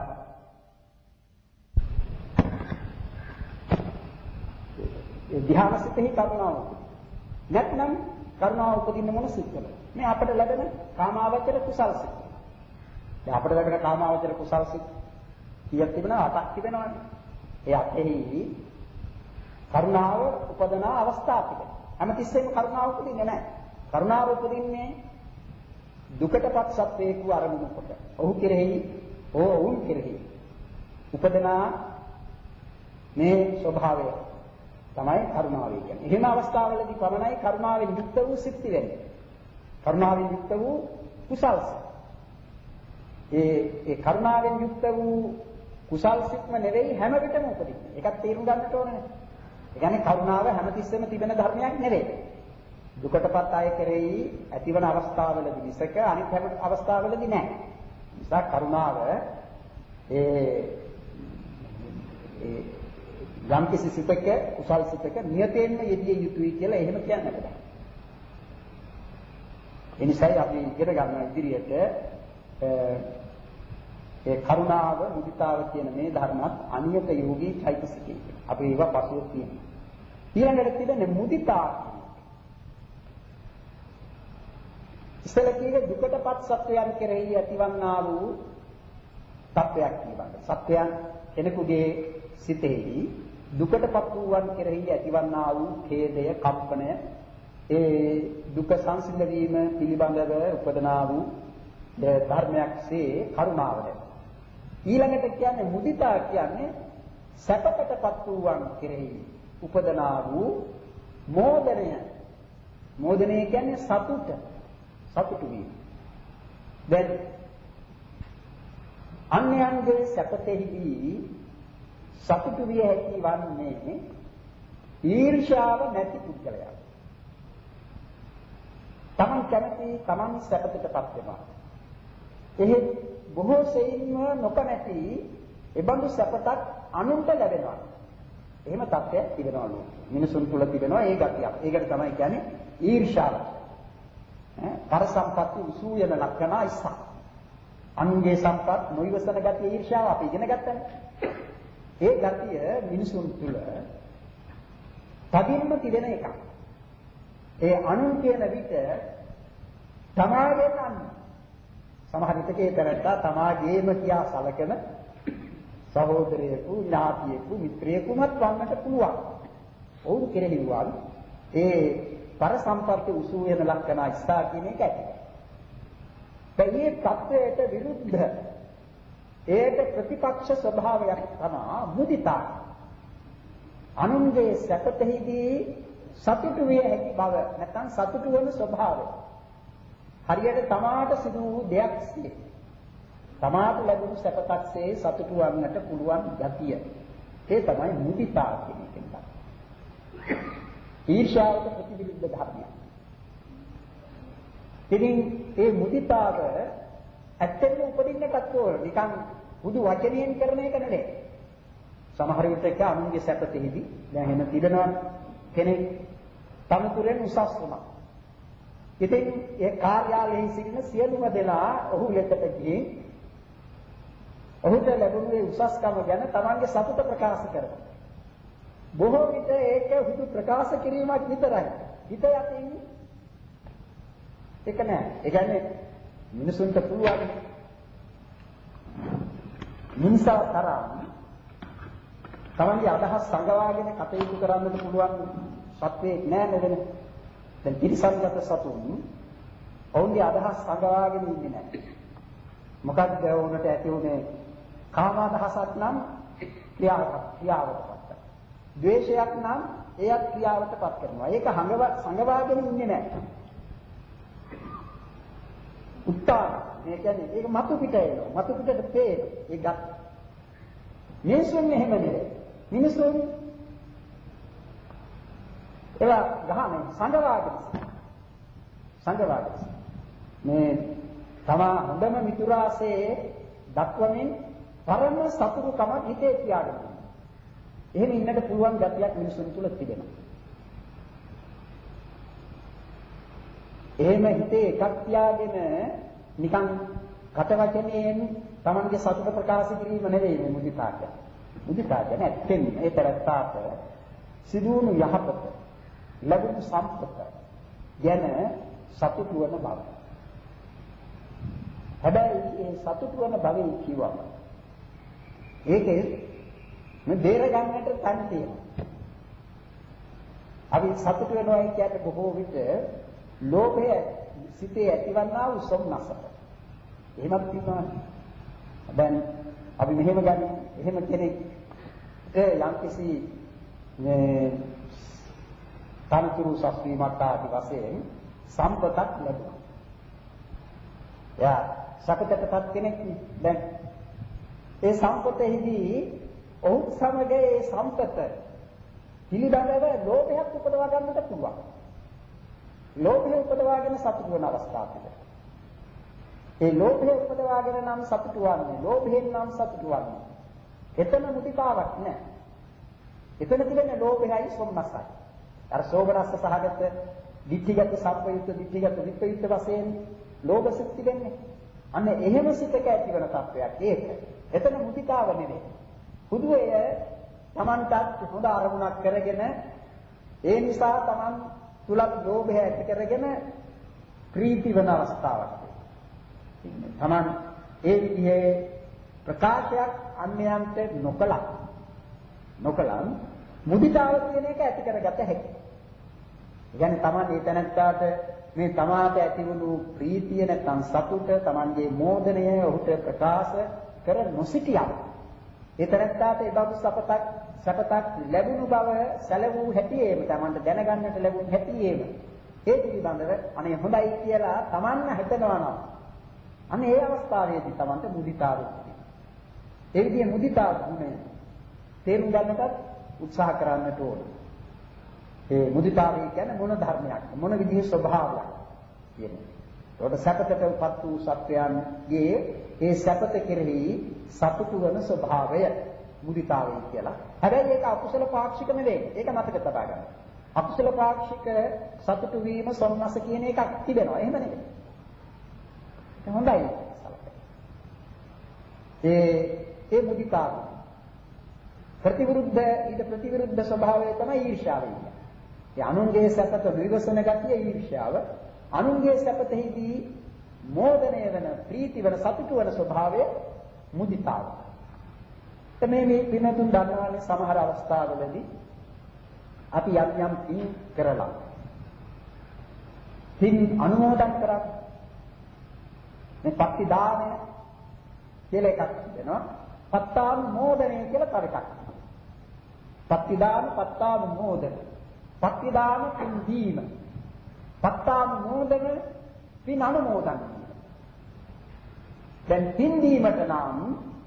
ඒ ධ්‍යාන සිතෙහි කරුණාව. නැත්නම් කරුණාව උපදින්න මොන සිත්වල? මේ අපිට ලැබෙන කාමාවචර කුසල් සිත්. දැන් අපිට ලැබෙන කාමාවචර කුසල් සිත් කීයක් තිබෙනවා? අටක් තිබෙනවානේ. ඒ අටෙහි කරුණාව උපදන අවස්ථා තිබෙනවා. හැමතිස්සෙම කරුණාව උපදින්නේ නැහැ. කරුණාව උපදින්නේ දුකටපත් සත්වේකු අරමුණු කොට. ඔහු කෙරෙහි, ඕ වුන් කෙරෙහි උපදනා මේ ස්වභාවය තමයි කරුණාව කියන්නේ. එහෙම අවස්ථාවලදී පමණයි කරුණාවෙන් යුක්ත වූ සිත් වෙන්නේ. කරුණාවෙන් යුක්ත වූ කුසල් සිත්. ඒ ඒ කරුණාවෙන් යුක්ත වූ කුසල් සිත්ම නෙවෙයි හැම විටම උපදින්නේ. ඒකත් තේරුම් ගන්නට ඕනේ. ඒ කියන්නේ කරුණාව හැමතිස්සෙම තිබෙන ධර්මයක් නෙවෙයි. දුකටපත් අය කෙරෙහි ඇතිවන අවස්ථාවලදී මිසක අනිත් හැම අවස්ථාවලදී නැහැ. නිසා කරුණාව ඒ ඒ යම් කිසි සිතක කුසල් සිතක නියතයෙන්ම යෙදිය යුතුයි කියලා එහෙම කියන්නට බෑ. ඒ නිසායි අපි ඉගෙන ගන්න ඉදිරියට ඒ කරුණාව, මුදිතාව කියන මේ ධර්මات අනියත යෝගී චෛතසිකයි. අපි ඒවා පසුව කියනවා. ඊළඟට තිබෙන්නේ මුදිතා. ඉස්සෙල්ලා කියේ දුකටපත් සත්වයන් කෙරෙහි ඇතිවන්නා වූ තත්වයක් කියවන්න. සත්වයන් කෙනෙකුගේ සිතෙහි දුකටපත් වූවන් කෙරෙහි ඇතිවන්නා වූ ඛේදය, කම්පනය, ඒ දුක සංසිඳ වීම පිළිබඳව උපදනා වූ ධර්මයක්සේ කරුණාව දැක්ක. ඊළඟට කියන්නේ මුදිතා කියන්නේ සැපකටපත් වූවන් කෙරෙහි උපදනා වූ මෝදනය. මෝදනය කියන්නේ සතුට. සතුටු වීම. දැන් අන්‍යයන්ගේ සැපතෙහිදී සතුටු විය හැකි වන්නේ ඊර්ෂ්‍යාව නැති පුද්ගලයා. තමන් කැමති තමන් සැපතටපත් වෙනවා. එහෙත් බොහෝ සෙයින්ම නොකමැති එබඳු සැපතක් අනුන්ට ලැබෙනවා. එහෙම තත්ත්වයක් තිබෙනවා නෝ. මිනිසුන් තුල තිබෙනවා ඒ ගතියක්. ඒකට තමයි කියන්නේ ඊර්ෂ්‍යාව. ඈ පර සම්පatti උසූයන ලක්ෂණ ඉස්ස. අනුන්ගේ සම්පත් නොයවසන ගතිය ඊර්ෂ්‍යාව අපි ඉගෙන ගත්තානේ. ඒ ගතිය මිනිසුන් තුල තදින්ම තිබෙන එකක්. ඒ අනුන් කියන විට තමාගේ නම් සමහර විටකේ පැවැත්තා තමාගේම කියා සලකන සහෝදරයෙකු, ඥාතියෙකු, මිත්‍රයෙකුමත් වන්නට පුළුවන්. ඔවුන් කෙරෙහි වුවන් ඒ පර සම්පත්ති උසු වෙන ලක්ෂණ ඉස්සා කියන එක ඇති. මේ තත්වයට විරුද්ධ ඒට ප්‍රතිපක්ෂ ස්වභාවයක් තමයි මුදිතා. අනුන්ගේ සැපතෙහිදී සතුටු විය හැකි බව නැත්නම් සතුටු වෙන ස්වභාවය. හරියට තමාට සිදු වූ දෙයක්සේ තමාට ලැබුණු සැපතක්සේ සතුටු වන්නට පුළුවන් ගතිය. ඒ තමයි මුදිතා කියන එක. ඊර්ෂ්‍යාවට ප්‍රතිවිරුද්ධ ධර්මයක්. ඉතින් මේ මුදිතාව ඇත්තටම උපදින්නටත් ඕන. නිකන් බුදු වචනයෙන් කරන එක නෙවෙයි. සමහර විටක අනුන්ගේ සැපතෙහිදී දැන් එන තිබෙනවා කෙනෙක් තනතුරෙන් උසස් වුණා. ඉතින් ඒ කාර්යාලයේ සිටින සියලුම දෙනා ඔහු ලෙසට ගිහින් ඔහුට ලැබුණු ඒ උසස්කම ගැන තමන්ගේ සතුට ප්‍රකාශ කරනවා. බොහෝ විට ඒක හුදු ප්‍රකාශ කිරීමක් විතරයි. හිත යටින් ඒක නෑ. ඒ කියන්නේ මිනිසුන්ට පුළුවන් මිනිසා තරම් තමන්ගේ අදහස් සංගවාගෙන කටයුතු කරන්නට පුළුවන් සත්‍යයක් නෑ නේද? දැන් තිරිසන්ගත සතුන් ඔවුන්ගේ අදහස් සංගවාගෙන ඉන්නේ නෑ. මොකක්ද වුණට ඇති උනේ කාමාදහසක් නම් ක්‍රියාවට ක්‍රියාවට පත් කරනවා. ද්වේෂයක් නම් එයත් ක්‍රියාවට පත් කරනවා. ඒක හංගව සංගවාගෙන ඉන්නේ නැහැ. උත්තාන මේ කියන්නේ ඒක මතු පිට එනවා. මතු පිටට පේන. ඒ ගත්. මිනිසුන් එහෙම නෙවෙයි. මිනිසුන් ඒවා ගහන්නේ සංගවාගෙන සංගවාගෙන මේ තමා හොඳම මිතුරාසේ දක්වමින් පරම සතුරුකම හිතේ තියාගෙන ඉන්නවා. එහෙම ඉන්නට පුළුවන් ගතියක් මිනිසුන් තුල තිබෙනවා. එහෙම හිතේ එකක් තියාගෙන නිකන් කට වචනයෙන් Tamanගේ සතුට ප්‍රකාශ කිරීම නෙවෙයි මේ මුදිතා කියන්නේ. මුදිතා කියන්නේ ඇත්තෙන් ඒ තරත්තාට සිදුවුණු යහපත ලැබුණු සම්පත ගැන සතුටු වන බව. හැබැයි ඒ සතුටු වන බවේ කියවම ඒකේ මේ බේර ගන්නට තන් තියෙනවා. අපි සතුටු වෙනවා කියන්නේ බොහෝ විට ලෝභය සිතේ ඇතිවන්නා වූ සොම්නසට. එහෙමත් තියෙනවා. දැන් අපි මෙහෙම ගන්නේ එහෙම කෙනෙක් ඒ යම්කිසි මේ තනතුරු සස්වීමක් ආදි වශයෙන් සම්පතක් ලැබුණා. යා සපතටපත් කෙනෙක් දැන් ඒ සම්පතෙහිදී ඔහු සමග ඒ සම්පත පිළිබඳව ලෝභයක් උපදවා ගන්නට පුළුවන්. ලෝභය උපදවාගෙන සතුටු වෙන අවස්ථාවක් තිබෙනවා. ඒ ලෝභය උපදවාගෙන නම් සතුටු වන්නේ, ලෝභයෙන් නම් සතුටු වන්නේ. එතන මුදිතාවක් නැහැ. එතන තිබෙන ලෝභයයි සොම්නසයි. අර සෝබනස්ස සහගත ditthිගත සම්පයුක්ත ditthිගත විප්‍රයුක්ත වශයෙන් ලෝභ සිත් තිබෙන්නේ. අන්න එහෙම සිතක ඇතිවන තත්වයක් ඒක. එතන මුදිතාව නෙවෙයි. පුදුය තමන්ටත් හොඳ අරමුණක් කරගෙන ඒ නිසා තමන් තුලත් ලෝභය ඇති කරගෙන ප්‍රීති වෙන අවස්ථාවක්. තමන් ඒ විදිහේ ප්‍රකාශයක් අන්‍යයන්ට නොකලක් නොකලන් මුදිතාව කියන එක ඇති කරගත හැකියි. ඒ කියන්නේ තමන් ඒ තැනට මේ තමාට ඇතිවුණු ප්‍රීතිය නැත්නම් සතුට තමන්ගේ මෝදනය ඔහුට ප්‍රකාශ කර නොසිටියම් ඒ තැනට ඒ බඳු සපතක් සපතක් ලැබුණු බව සැලවූ හැටියේම තමන්ට දැනගන්නට ලැබුණු හැටියේම ඒ පිළිබඳව අනේ හොඳයි කියලා තමන්ම හිතනවා නම් අනේ ඒ අවස්ථාවේදී තමන්ට මුදිතාව තියෙනවා. ඒ විදිහේ මුදිතා ගුණය තේරුම් ගන්නටත් උත්සාහ කරන්නට ඕන. ඒ මුදිතාවය කියන්නේ මොන ධර්මයක් මොන විදිහේ ස්වභාවයක් කියන්නේ. ඒකට සැපතටපත් වූ සත්වයන්ගේ ඒ සැපත කෙරෙහි සතුටු වෙන ස්වභාවය මුදිතාවය කියලා. හැබැයි ඒක අකුසල පාක්ෂික නෙවෙයි. ඒක මතක තබා ගන්න. අකුසල පාක්ෂික සතුටු වීම සොම්නස කියන එකක් තිබෙනවා. එහෙම නෙවෙයි. ඒක හොඳයි. ඒ ඒ මුදිතාව ප්‍රතිවිරුද්ධ ඊට ප්‍රතිවිරුද්ධ ස්වභාවය තමයි ඊර්ෂ්‍යාව කියන්නේ. ඒ අනුන්ගේ සැපත විවසන ගතිය ඊර්ෂ්‍යාව. අනුන්ගේ සැපතෙහිදී මෝදනය වෙන ප්‍රීති වෙන සතුටු වෙන ස්වභාවය මුදිතාව. මේ මේ පිනතුන් දන්නවනේ සමහර අවස්ථාවලදී අපි යම් යම් පින් කරලා පින් අනුමෝදන් කරා මේ පක්ති දානය කියලා එකක් දෙනවා. පත්තානුමෝදනය කියලා තව එකක්. පක්ති දාන පත්තානුමෝදන. පක්ති දාන පින් දීම. පත්තානුමෝදන පින් අනුමෝදන්. දැන් පින් දීමට නම්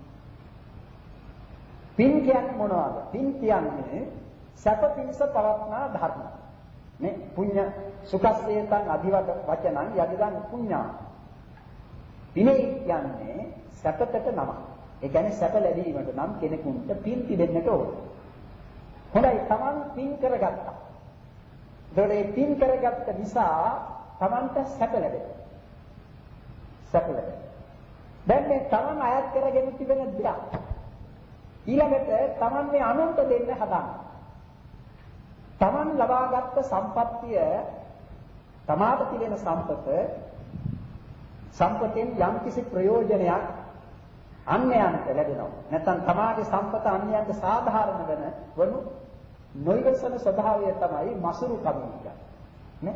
පින් කියන්නේ මොනවද? පින් කියන්නේ සැප පිණිස පවත්නා ධර්ම. මේ පුඤ්ඤ සුඛස්සේතං අධිවද වචනං යදිදං පුඤ්ඤා. පිනේ කියන්නේ සැපතට නම. ඒ කියන්නේ සැප ලැබීමට නම් කෙනෙකුට පින් තිබෙන්නට ඕන. හොඳයි Taman පින් කරගත්තා. ඒතකොට මේ පින් කරගත්ත නිසා Tamanta සැප ලැබෙනවා. සැප ලැබෙනවා. දැන් මේ Taman අයත් කරගෙන තිබෙන දෙයක් ඊළඟට Taman මේ අනුන්ට දෙන්න හදනවා. Taman ලබාගත් සම්පත්තිය තමාට තිබෙන සම්පත සම්පතෙන් යම්කිසි ප්‍රයෝජනයක් අන්‍යයන්ට ලැබෙනවා. නැත්නම් තමාගේ සම්පත අන්‍යයන්ට සාධාරණ වෙන වනු නොයසන ස්වභාවය තමයි මසුරු කම කියන්නේ. නේ?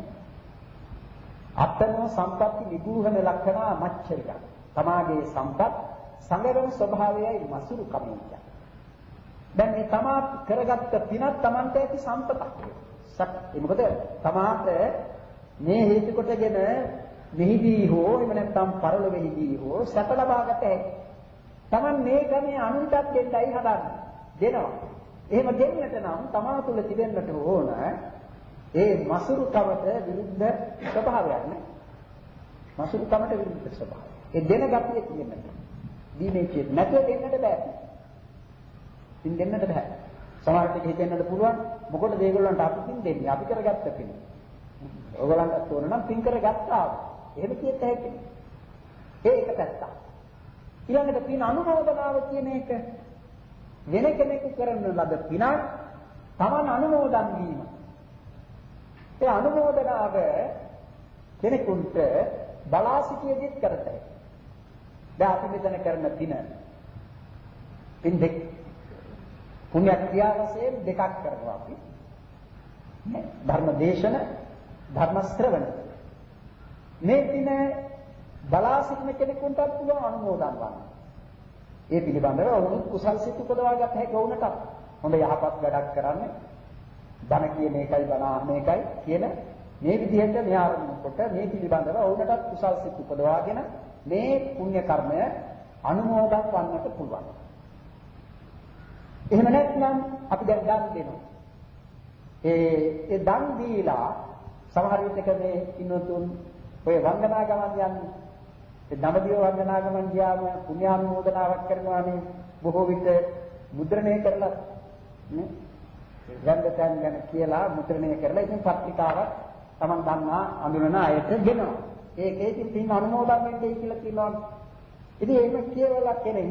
අත්තනෝ සම්පatti විගූහන ලක්ෂණ මච්චරික. තමාගේ සම්පත් සංගරන ස්වභාවයයි මසුරු කම කියන්නේ. දැන් මේ තමා කරගත්ත පිනත් Tamante ඇති සම්පතක්. ඒ මොකද තමාට මේ හේතු කොටගෙන මෙහිදී හෝ එහෙම නැත්නම් පරලොවෙහිදී හෝ සැප ලබාගත හැකි. Taman මේ ගමේ අනුන්ටත් දෙන්නයි හදන්නේ. දෙනවා. එහෙම දෙන්නට නම් තමා තුළ තිබෙන්නට ඕන ඒ මසුරු කමට විරුද්ධ ස්වභාවයක් නේ. මසුරු කමට විරුද්ධ ස්වභාවය. ඒ දෙන ගතිය තියෙන්නට. දීමේ කිය නැතුව දෙන්නට බෑ. පින් දෙන්නට බෑ. සමහර විට හිතෙන්නට පුළුවන් මොකටද මේගොල්ලන්ට අපි පින් දෙන්නේ? අපි කරගත්ත පින්. ඕගොල්ලන්ට ඕන නම් පින් කරගත්තා. එහෙම කියත හැකි. ඒක පැත්තක්. ඊළඟට පින් අනුමෝදනාව කියන එක වෙන කෙනෙකු කරන ලද පිනක් Taman අනුමෝදන් වීම. ඒ අනුමෝදනාව කෙනෙකුට බලා සිටියදිත් කරතයි. දැන් අපි මෙතන කරන පින පින් දෙක පුණ්‍ය ක්‍රියා වශයෙන් දෙකක් කරනවා අපි. නේ? ධර්ම දේශන, ධර්ම ශ්‍රවණ. මේ පින බලා සිටින කෙනෙකුට පුළුවන් අනුමෝදන් වන්න. ඒ පිළිබඳව වුණු කුසල් සිත් උපදවා ගත හැකි වුණට හොඳ යහපත් වැඩක් කරන්නේ ධන කියන එකයි බණ මේකයි කියන මේ විදිහට මෙහාරනකොට මේ පිළිබඳව වුණටත් කුසල් සිත් උපදවාගෙන මේ පුණ්‍ය කර්මය අනුමෝදන් වන්නට පුළුවන්. එහෙම නැත්නම් අපි දැන් දන් දෙනවා. ඒ ඒ දන් දීලා සමහර විටක මේ ඉන්නතුන් ඔය වන්දනා ගමන් යන්නේ ඒ දඹදිව වන්දනා ගමන් ගියාම පුණ්‍යානුමෝදනාවක් කරනවානේ බොහෝ විට මුද්‍රණය කරලා නේ ගන්ධයන් ගැන කියලා මුද්‍රණය කරලා ඉතින් පත්‍රිකාවක් Taman දන්නා අඳුනන අයට දෙනවා. ඒකේ ඉතින් පින් අනුමෝදන් වෙන්නේ කියලා කියනවා. ඉතින් ඒක කියවලා කෙනෙක්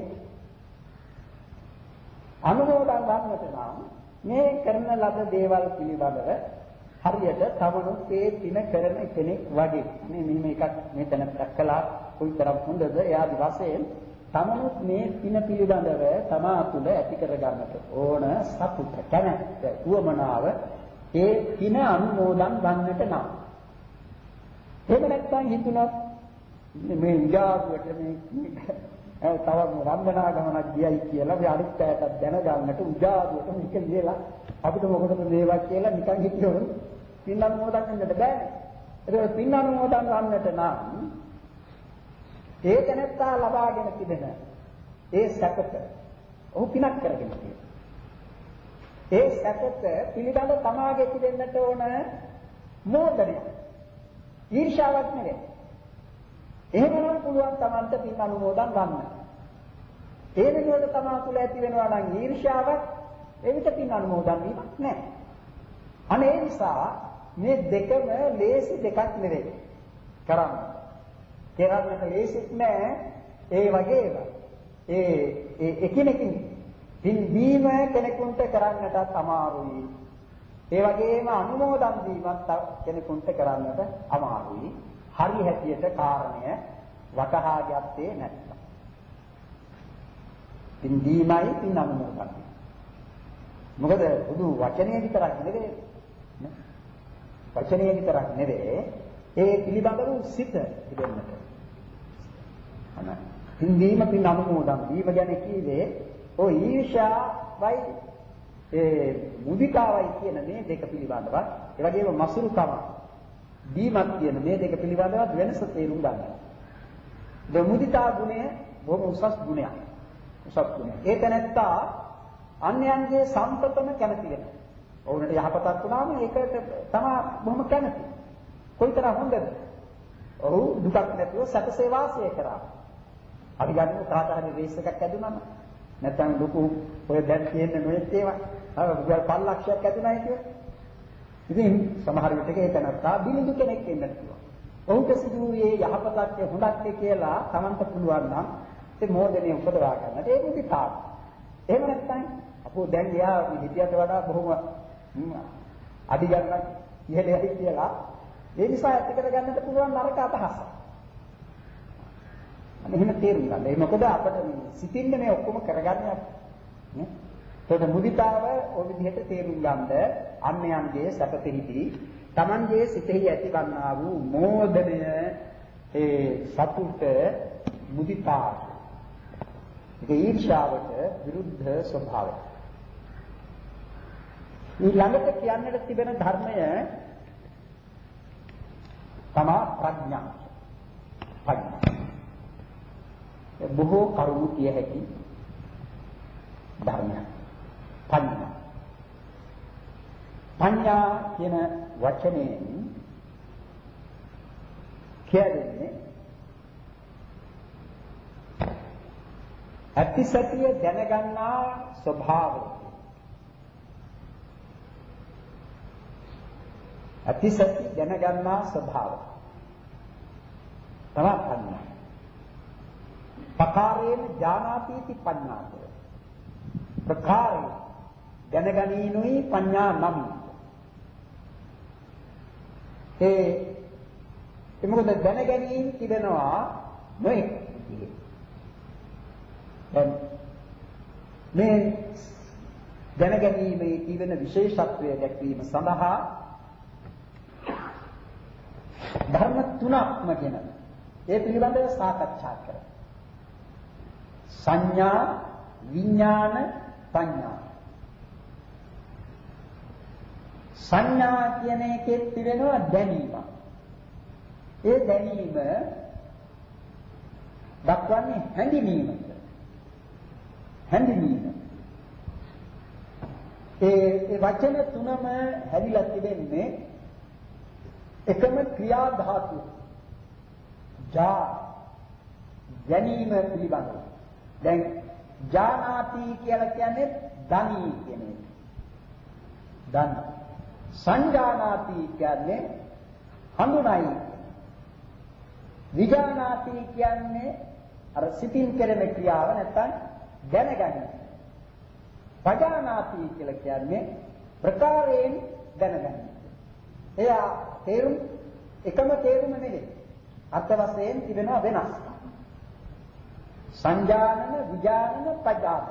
අනුමෝදන් වන්නට නම් මේ කරන ලද දේවල් පිළිබඳව හරියට තමනුත් ඒ පින කරන කෙනෙක් වගේ මේ මෙහෙම එකක් මෙතන දැක්කලා කොයිතරම් හොඳද එයාදි වශයෙන් තමනුත් මේ පින පිළිබඳව තමා තුළ ඇති කර ගන්නට ඕන සතුට කැමැත්ත උවමනාව ඒ පින අනුමෝදන් වන්නට නම් එහෙම නැත්නම් හිතුණත් මේ විජාතුවට මේ තව වන්දනා ගමනක් ගියයි කියලා මේ අනිත් පැයට දැනගන්නට උජාතුවට මේක ලියලා අපිට මොකටද මේවා කියලා නිකන් හිතුවොත් පින් අනුමෝදන් වෙන්නට බෑ. ඒක පින් අනුමෝදන් වන්නට නම් ඒ දැනත්තා ලබාගෙන තිබෙන ඒ සැපත ඔහු පිනක් කරගෙන තියෙනවා. ඒ සැපත පිළිබඳ තමාගේ තිබෙන්නට ඕන මෝදනය. ඊර්ෂාවක් නෙවෙයි. එහෙමනම් පුළුවන් Tamanta පින් අනුමෝදන් ගන්න. ඒ වෙනුවට තමා තුළ ඇති වෙනවා නම් ඊර්ෂාවක් එවිට පින් අනුමෝදන් වීමක් නැහැ. අනේ ඒ නිසා මේ දෙකම ලේසි දෙකක් නෙවෙයි. කරන්න. කරන්නට ලේසිත් නෑ. ඒ වගේම ඒ ඒ එකිනෙකින් පින් දීම කෙනෙකුට කරන්නටත් අමාරුයි. ඒ වගේම අනුමෝදන් දීමත් කෙනෙකුට කරන්නට අමාරුයි. හරි හැටියට කාරණය වටහා ගත්තේ නැත්නම් පින් දීමයි පින් අනුමෝදන්. මොකද බුදු වචනේ විතරක් නෙවෙයි නේ වචනේ විතරක් නෙවෙයි ඒ පිළිබඳව සිත තිබෙන්නට අන පින් දීම පින් අනුමෝදන් දීම ගැන කීවේ ඔය ඊර්ෂාවයි ඒ මුදිතාවයි කියන මේ දෙක පිළිබඳව ඒ වගේම මසුරුකම දීමත් කියන මේ දෙක පිළිබඳව වෙනස තේරුම් ගන්න. ද මුදිතා ගුණය බොහොම උසස් ගුණයක්. උසස් ගුණයක්. ඒක නැත්තා අන්‍යයන්ගේ සම්පතම කැමති වෙනවා. ඔවුන්ට යහපතක් වුණාම ඒකට තමයි බොහොම කැමති. කොයිතරම් හොඳද? ඔව් දුකක් නැතුව සැපසේ වාසය කරා. අපි ගන්න කාට හරි රේස් එකක් ඇදුනම නැත්නම් ලොකු ඔය දැන් තියෙන නොයෙක් ඒවා අර රුපියල් පන්ලක්ෂයක් ඇදුනයි කියෝ. ඉතින් සමහර විටක ඒක නැත්තා බිලිඳු කෙනෙක් වෙන්නත් පුළුවන්. ඔහුට සිදු වූයේ යහපතක් හොඳක් කියලා Tamanට පුළුවන් නම් ඒ මෝදනේ උපදවා ගන්නට ඒක උදිතාව. එහෙම නැත්නම් අපෝ දැන් එයා හිතියට වඩා බොහොම අඩි ගන්නක් ඉහළයි කියලා ඒ නිසා ඇති කර ගන්නට පුළුවන් නරක අදහසක්. එහෙම තේරුම් ගන්න. ඒ මොකද අපිට සිතින් මේ ඔක්කොම කරගන්නේ නේ. ඒකට මුදිතාව ඔය විදිහට තේරුම් ගන්නද අන්‍යයන්ගේ සැපතෙහිදී Tamanගේ සිතෙහි ඇතිවන්නා වූ මෝදනය ඒ සතුට මුදිතාව. ඒක ඊර්ෂාවට විරුද්ධ ස්වභාවය. ඊළඟට කියන්නට තිබෙන ධර්මය තමා ප්‍රඥා. ප්‍රඥා. බොහෝ කරුණු කිය හැකි ධර්මයක්. ප්‍රඥා. ප්‍රඥා කියන වචනයෙන් කියන්නේ අතිසතිය දැනගන්නා ස්වභාවය. අතිසති දැනගන්නා ස්වභාවය. තමයි ප්‍රඥා. පකාරේන ඥානාපීති පඤ්ඤාත. ප්‍රකාරය දැනගැනීමයි පඤ්ඤා නම්. ඒ ඒ මොකද දැනගැනීම තිබෙනවා නොඑක් විදිහේ. දැන් මේ දැනගැනීමේ තිබෙන විශේෂත්වය දැක්වීම සඳහා ධර්ම තුනක්ම ගැන ඒ පිළිබඳව සාකච්ඡා කරා. සංඥා, විඥාන, පඤ්ඤා. සංඥා කියන එකේ තිබෙනවා දැනීම. ඒ දැනීම දක්වන්නේ හැඳිනීමට. හැඳිනීම. ඒ ඒ වචන තුනම හැදිලා තිබෙන්නේ එකම ක්‍රියා ධාතු. ජා ගැනීම පිළිබඳව. දැන් ජානාති කියලා කියන්නේ දනී කියන එක. දන්. සංජානාති කියන්නේ හඳුනයි. විජානාති කියන්නේ අර සිතින් කරන ක්‍රියාව නැත්නම් දැනගන්න. පජානාති කියලා කියන්නේ ප්‍රකාරයෙන් දැනගන්න. එයා තේරුම් එකම තේරුම නෙවෙයි. අර්ථ වශයෙන් තිබෙනවා වෙනස්. සංජානන, විජානන, පජාන.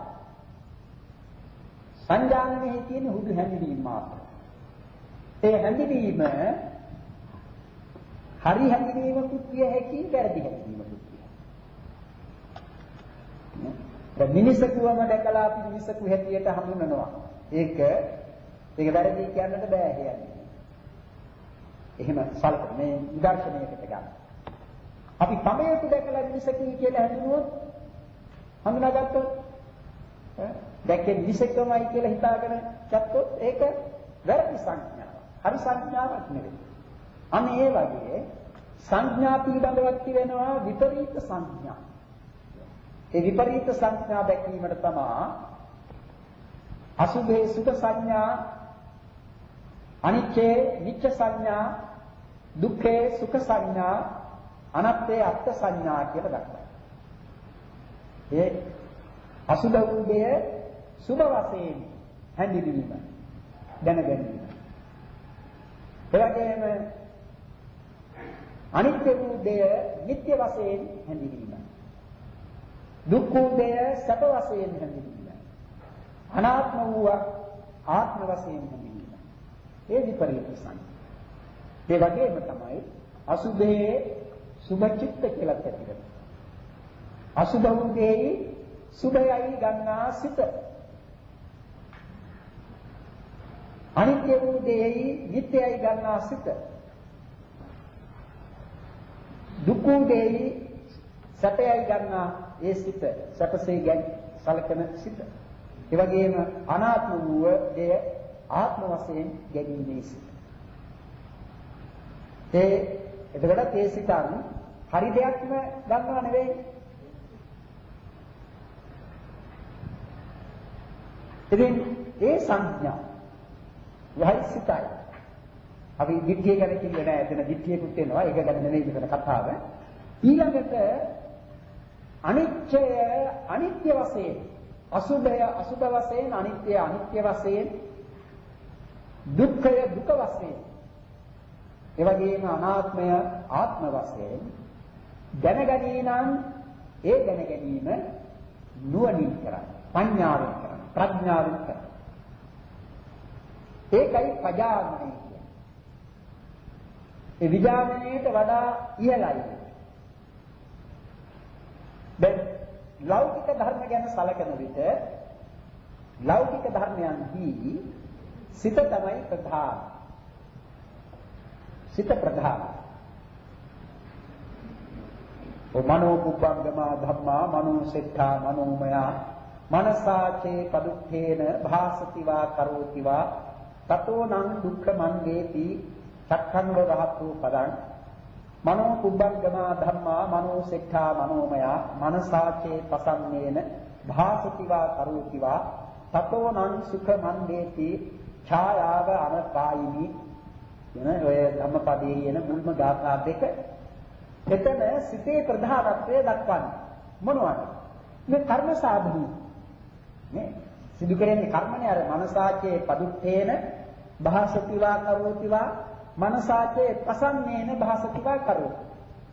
සංජානනයේ තියෙන හුදු හැඳිනීම මාත්‍ර. ඒ හැඳිනීම හරි හැඳිනීමකුත් විය හැකි, වැරදි හැඳිනීමකුත් විය හැකි. දැන් මිනිසකුවම දැකලා අපි මිනිසකු හැටියට හඳුනනවා. ඒක ඒක වැරදි කියන්නට බෑ කියන්නේ. එහෙම සල්ප මේ නිදර්ශනයකට ගන්න. අපි පමයක දැකලා මිනිසකු කියලා හඳුනුවොත් හඳුනාගත්තොත් දැක්කේ මිනිසෙක්මයි කියලා හිතාගෙන ගත්තොත් ඒක වැරදි සංඥාවක්. හරි සංඥාවක් නෙවෙයි. අන්න ඒ වගේ සංඥා පිළිබඳවක් තිබෙනවා විපරීත සංඥා. ඒ විපරීත සංඥා දැක්වීමට තමයි අසුභේ සුඛ සංඥා, අනිච්චේ නිච්ච සංඥා, දුක්ඛේ සුඛ සංඥා, අනාත්තේ අත්ථ සංඥා කියලා දක්වනවා. ඒ අසුභ වූදය සුභ වශයෙන් හැඳින්වීම දැනගැනීම. එවැගේම අනිත්‍ය වූදය නිට්ටය වශයෙන් හැඳින්වීම. දුක් වූදය සැප වශයෙන් හැඳින්වීම. අනාත්ම වූ ආත්ම වශයෙන් හැඳින්වීම. ඒ විපරීත සංඥා. ඒ වගේම තමයි අසුභේ සුභ චිත්ත කියලා කියනවා. අසුභ වූදේ සුභයයි ගන්නා සිත. අනිත්‍ය වූ දෙයයි නිට්ටයයි ගන්නා සිත. දුක් වූ දෙයයි සැපයයි ගන්නා ඒ සිත. සැපසේ ගැන සලකන සිත. ඒ වගේම අනාත්ම වූ දෙය ආත්ම වශයෙන් ගැනීමේ සිත. ඒ එතකොට ඒ සිතන් හරි දෙයක්ම ගන්නව නෙවෙයි. ඉතින් ඒ සංඥා යයි සිතයි අපි දිට්ඨිය ගැන කිව්වේ නෑ. එතන දිට්ඨියකුත් වෙනවා. ඒක ගැන නෙමෙයි මෙතන කතාව. ඊළඟට අනිත්‍යය අනිත්‍ය වශයෙන්, අසුභය අසුභ වශයෙන්, අනිත්‍යය අනිත්‍ය වශයෙන්, දුක්ඛය දුක වශයෙන්, ඒ වගේම අනාත්මය ආත්ම වශයෙන් දැනගනී නම් ඒ දැන ගැනීම නුවණින් කරන්නේ, පඤ්ඤාවෙන් කරන්නේ, ප්‍රඥාවෙන් කරන්නේ. ඒකයි පජානනය කියන්නේ. ඒ විඥාණයට වඩා ඉහළයි. දැන් ලෞකික ධර්ම ගැන සැලකන විට ලෞකික ධර්මයන්හි සිත තමයි ප්‍රධාන. සිත ප්‍රධාන. මනෝ පුබ්බංගමා ධම්මා මනෝ සෙට්ඨා මනෝමය මනසාචේ පදුක්ඛේන භාසතිවා කරෝතිවා තතෝ නං දුක්ඛ මන්දේති චක්ඛංග වහතු පදං මනෝ පුබ්බංගමා ධම්මා මනෝ සෙට්ඨා මනෝමය මනසාචේ පසන්නේන භාසතිවා කරෝතිවා තතෝ නං සුඛ මන්දේති ඡායාව අනපායිනි කියන ඔය ධම්මපදයේ කියන මුල්ම ගාථා දෙක. එතන සිතේ ප්‍රධානත්වය දක්වන්නේ මොනවද? මේ කර්ම සාධනයි. නේ සිදු කරන්නේ කර්මනේ අර මනසාචේ පදුත්තේන භාසතිවා කරෝතිවා මනසාචේ පසන්නේන භාසතිවා කරෝති.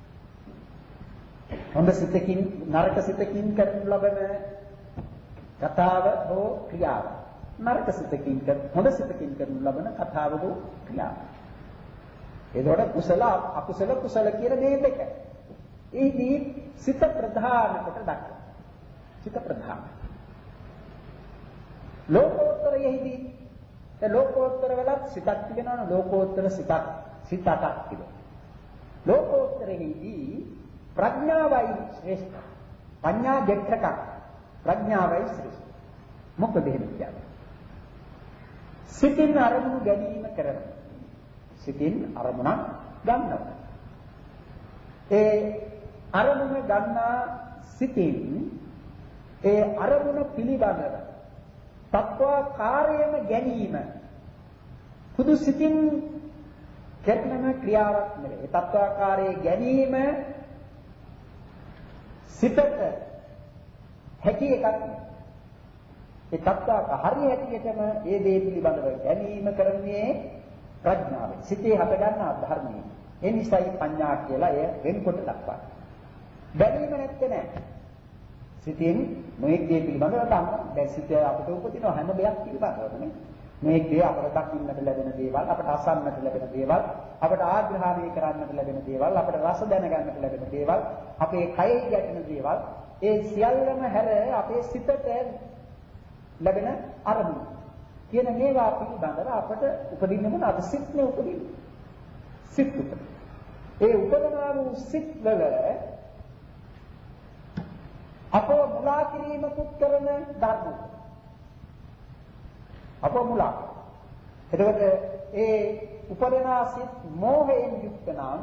හොඳ සිතකින් නරක සිතකින් කරනු ලබන කතාව හෝ ක්‍රියාව. නරක සිතකින් කර හොඳ සිතකින් කරනු ලබන කතාව හෝ ක්‍රියාව. එතකොට කුසල අකුසල කුසල කියන මේ දෙක. ඒදී සිත ප්‍රධාන කොට දක්වනවා. සිත ප්‍රධාන. ලෝකෝත්තරයේදී ඒ ලෝකෝත්තර වල සිතක් තිබෙනවා ලෝකෝත්තර සිතක් සිතක් තිබෙනවා. ලෝකෝත්තරයේදී ප්‍රඥාවයි ශ්‍රේෂ්ඨ. පඤ්ඤා දෙක්ඛක ප්‍රඥාවයි ශ්‍රේෂ්ඨ. මොකද එහෙම කියන්නේ? සිතින් අරමුණු ගැනීම කරනවා. සිතින් අරමුණක් ගන්නවා. ඒ අරමුණ ගන්නා සිතින් ඒ අරමුණ පිළිබඳව තත්වාකාරයේම ගැනීම පුදු සිතින් කරන ක්‍රියාවක් නෙවෙයි. ඒ තත්වාකාරයේ ගැනීම සිතට හැකි එකක් නෙවෙයි. ඒ තත්වාක හරිය හැටියටම ඒ දේ පිළිබඳව ගැනීම කරන්නේ ප්‍රඥාවෙන්. සිතේ හට ගන්නා ධර්මයේ. ඒ නිසායි පඤ්ඤා කියලා එය වෙන්කොට දක්වන්නේ. බැලීම නැත්තේ නෑ. සිතින් මේක දේ පිළිබඳව තමයි දැන් සිත අපිට උපදින හැම දෙයක් පිළිබඳවනේ. මේක දේ අපට දකින්නට ලැබෙන දේවල්, අපට අසන්නට ලැබෙන දේවල්, අපට ආග්‍රහණය කරන්නට ලැබෙන දේවල්, අපට රස දැනගන්නට ලැබෙන දේවල්, අපේ කයෙහි ගැටෙන දේවල්, ඒ සියල්ලම හැර අපේ සිතට ලැබෙන අරමුණු කියන මේවා පිළිබඳව අපට උපදින්න මොනවාද? සිත්නේ උපදින්නේ. සිත් උපදින. ඒ උපදනා වූ සිත් වල අපව මුලා කිරීමකුත් කරන ධර්ම. අපව මුලා. එතකොට ඒ උපදනා සිත් මෝහයෙන් යුක්ත නම්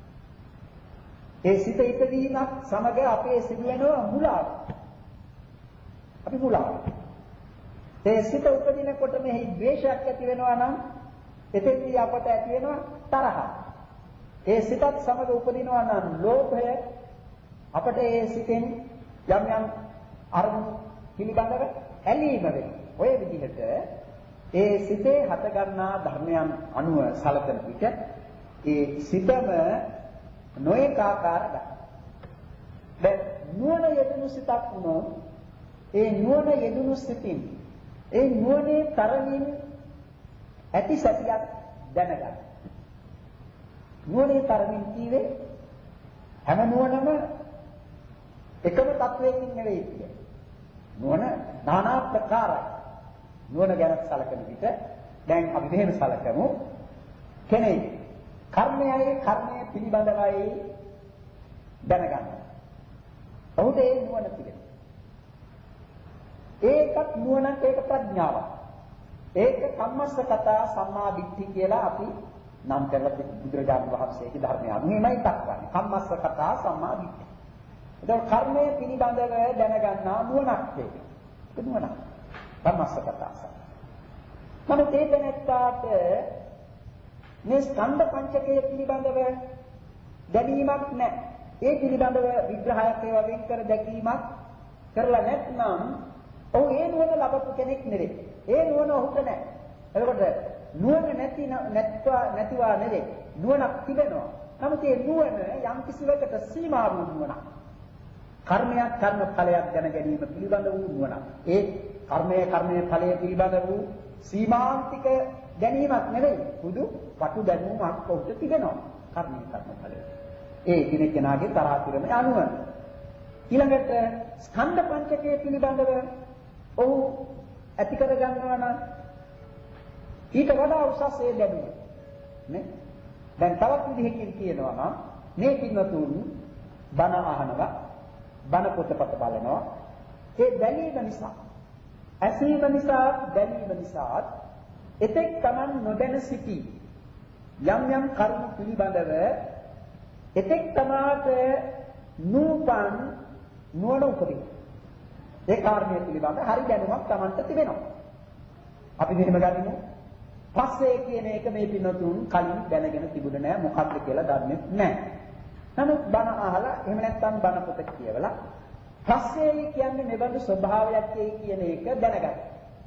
ඒ සිත ඉදීමක් සමග අපේ සිදුවෙනවා මුලාව. අපි මුලා. ඒ සිත උපදිනකොට මෙහි ද්වේෂයක් ඇති වෙනවා නම් එතෙන්දී අපට ඇති වෙනවා තරහ. ඒ සිතත් සමග උපදිනවා නම් ලෝභය අපට ඒ සිතෙන් යම් යම් අරමුණු පිළිබඳව ඇලීම වෙනවා. ඔය විදිහට ඒ සිතේ හට ගන්නා ධර්මයන් අනුව සලකන විට ඒ සිතම නොඑක ආකාර ගන්න. දැන් නුවණ යෙදුණු සිතක් වුණොත් ඒ නුවණ යෙදුණු සිතින් ඒ නුවණේ තරමින් ඇති සතියක් දැනගන්න. නුවණේ තරමින් කීවේ හැම නුවණම එකම තත්වයකින් නෙවෙයි කියන්නේ. නුවණ নানা ප්‍රකාරයි. නුවණ ගැන සැලකෙන විට දැන් අපි මෙහෙම සැලකමු. කෙනෙක් කර්මයයි කර්මය පිළිබඳවයි දැනගන්න. ඔහුට ඒ නුවණ තිබෙනවා. ඒකත් නුවණක් ඒක ප්‍රඥාවක්. ඒක කම්මස්සකතා සම්මා දිට්ඨි කියලා අපි නම් කරලා බුදුරජාණන් වහන්සේගේ ධර්මය අනුවමයි දක්වන්නේ. කම්මස්සකතා සම්මා දිට්ඨි. ඒක කර්මය පිළිබඳව දැනගන්නා නුවණක් ඒක. ඒක නුවණක්. කම්මස්සකතා. නමුත් ඒක නැත්තාට මේ ස්කන්ධ පංචකය පිළිබඳව දැනීමක් නැහැ. ඒ පිළිබඳව විග්‍රහයක් ඒවා වෙන් කර දැකීමක් කරලා නැත්නම් ඔහු ඒ නුවණ ලබපු කෙනෙක් නෙවෙයි. ඒ නුවණ ඔහුට නැහැ. එතකොට නුවණ නැති නැත්වා නැතිවා නෙවෙයි. නුවණක් තිබෙනවා. නමුත් ඒ නුවණ යම් කිසිවකට සීමා වූ නුවණක්. කර්මයක් කර්ම ඵලයක් දැන ගැනීම පිළිබඳ වූ නුවණක්. ඒ කර්මය කර්මයේ ඵලය පිළිබඳ වූ සීමාන්තික දැනීමක් නෙවෙයි. බුදු වටු දැනුමක් ඔහුට තිබෙනවා. කර්මය කර්ම ඵලය. ඒ කෙනෙක් කෙනාගේ තරහතිරම අනුව ඊළඟට ස්කන්ධ පංචකය පිළිබඳව ඔහු ඇති කර ගන්නවා නම් ඊට වඩා උසස් ඒ දැනුම නේ. දැන් තවත් විදිහකින් කියනවා නම් මේ පින්නතුන් බණ අහනවා, බණ පොතපත බලනවා. ඒ දැනීම නිසා, ඇසීම නිසා, දැනීම නිසා එතෙක් Taman නොදැන සිටි යම් යම් කරුණු පිළිබඳව එතෙක් තමාට නූපන් නුවණ උපදින. ඒ කාරණය පිළිබඳ හරි දැනුමක් Tamanට තිබෙනවා. අපි මෙහෙම ගනිමු. පස්සේ කියන එක මේ පින්නතුන් කලින් දැනගෙන තිබුණේ නැහැ, මොකක්ද කියලා දන්නේ නැහැ. නමුත් බණ අහලා එහෙම නැත්නම් බණ පොත කියවලා පස්සේ කියන්නේ මෙබඳු ස්වභාවයක් කියන එක දැනගන්න.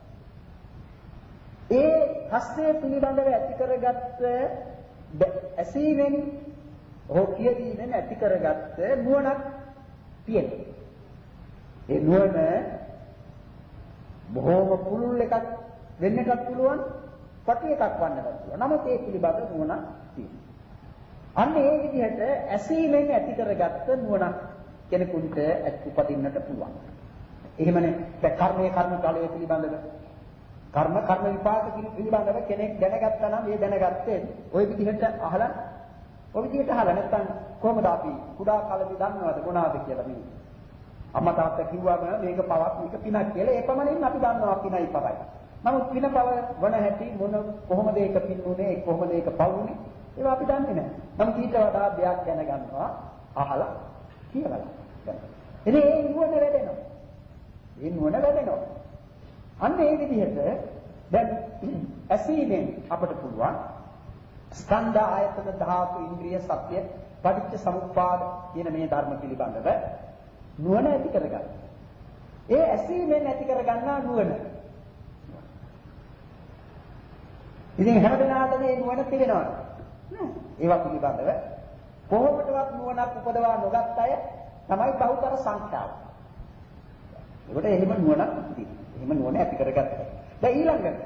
ඒ පස්සේ පිළිබඳව ඇති කරගත්ත ඇසීමෙන් ඔහු කියදීනෙන් ඇති කරගත්ත නුවණක් තියෙනවා. ඒ නුවණ බොහෝම පුළුල් එකක් වෙන්නටත් පුළුවන්, පටි එකක් වන්නටත් පුළුවන්. නමුත් ඒ පිළිබඳ නුවණක් තියෙනවා. අන්න ඒ විදිහට ඇසීමෙන් ඇති කරගත්ත නුවණක් කෙනෙකුට උපදින්නට පුළුවන්. එහෙමනේ දැන් කර්මයේ කර්ම ඵලයේ පිළිබඳව කර්ම කර්ම විපාක පිළිබඳව කෙනෙක් දැනගත්තා නම් ඒ දැනගත්තේ ওই විදිහට අහලා ඔය විදිහට අහලා නැත්නම් කොහොමද අපි කුඩා කාලේදී දන්නවද මොනවාද කියලා මේ අම්මා තාත්තා කිව්වම මේක පවක් මේක පිනක් කියලා ඒ පමණින් අපි දන්නවා පිනයි පවයි. නමුත් පින පව වන හැටි මොන කොහොමද ඒක පින්නුනේ කොහොමද ඒක පවුනේ ඒවා අපි දන්නේ නැහැ. නමුත් ඊට වඩා දෙයක් දැනගන්නවා අහලා කියලා. ඉතින් ඒ නුවණ වැඩෙනවා. ඒ නුවණ වැඩෙනවා. අන්න ඒ විදිහට දැන් ඇසීමෙන් අපට පුළුවන් ස්කන්ධ ආයතන ධාතු ඉන්ද්‍රිය සත්‍ය පටිච්ච සමුප්පාද කියන මේ ධර්ම පිළිබඳව නුවණ ඇති කරගන්න. ඒ ඇසීමෙන් ඇති කරගන්නා නුවණ. ඉතින් හැමදෙනාටම මේ නුවණ තිබෙනවා. නෑ. ඒවා පිළිබඳව කොහොමදවත් නුවණක් උපදවා නොගත් අය තමයි බහුතර සංඛ්‍යාව. ඒකට එහෙම නුවණක් තියෙනවා. එහෙම නුවණ ඇති කරගත්තා. දැන් ඊළඟට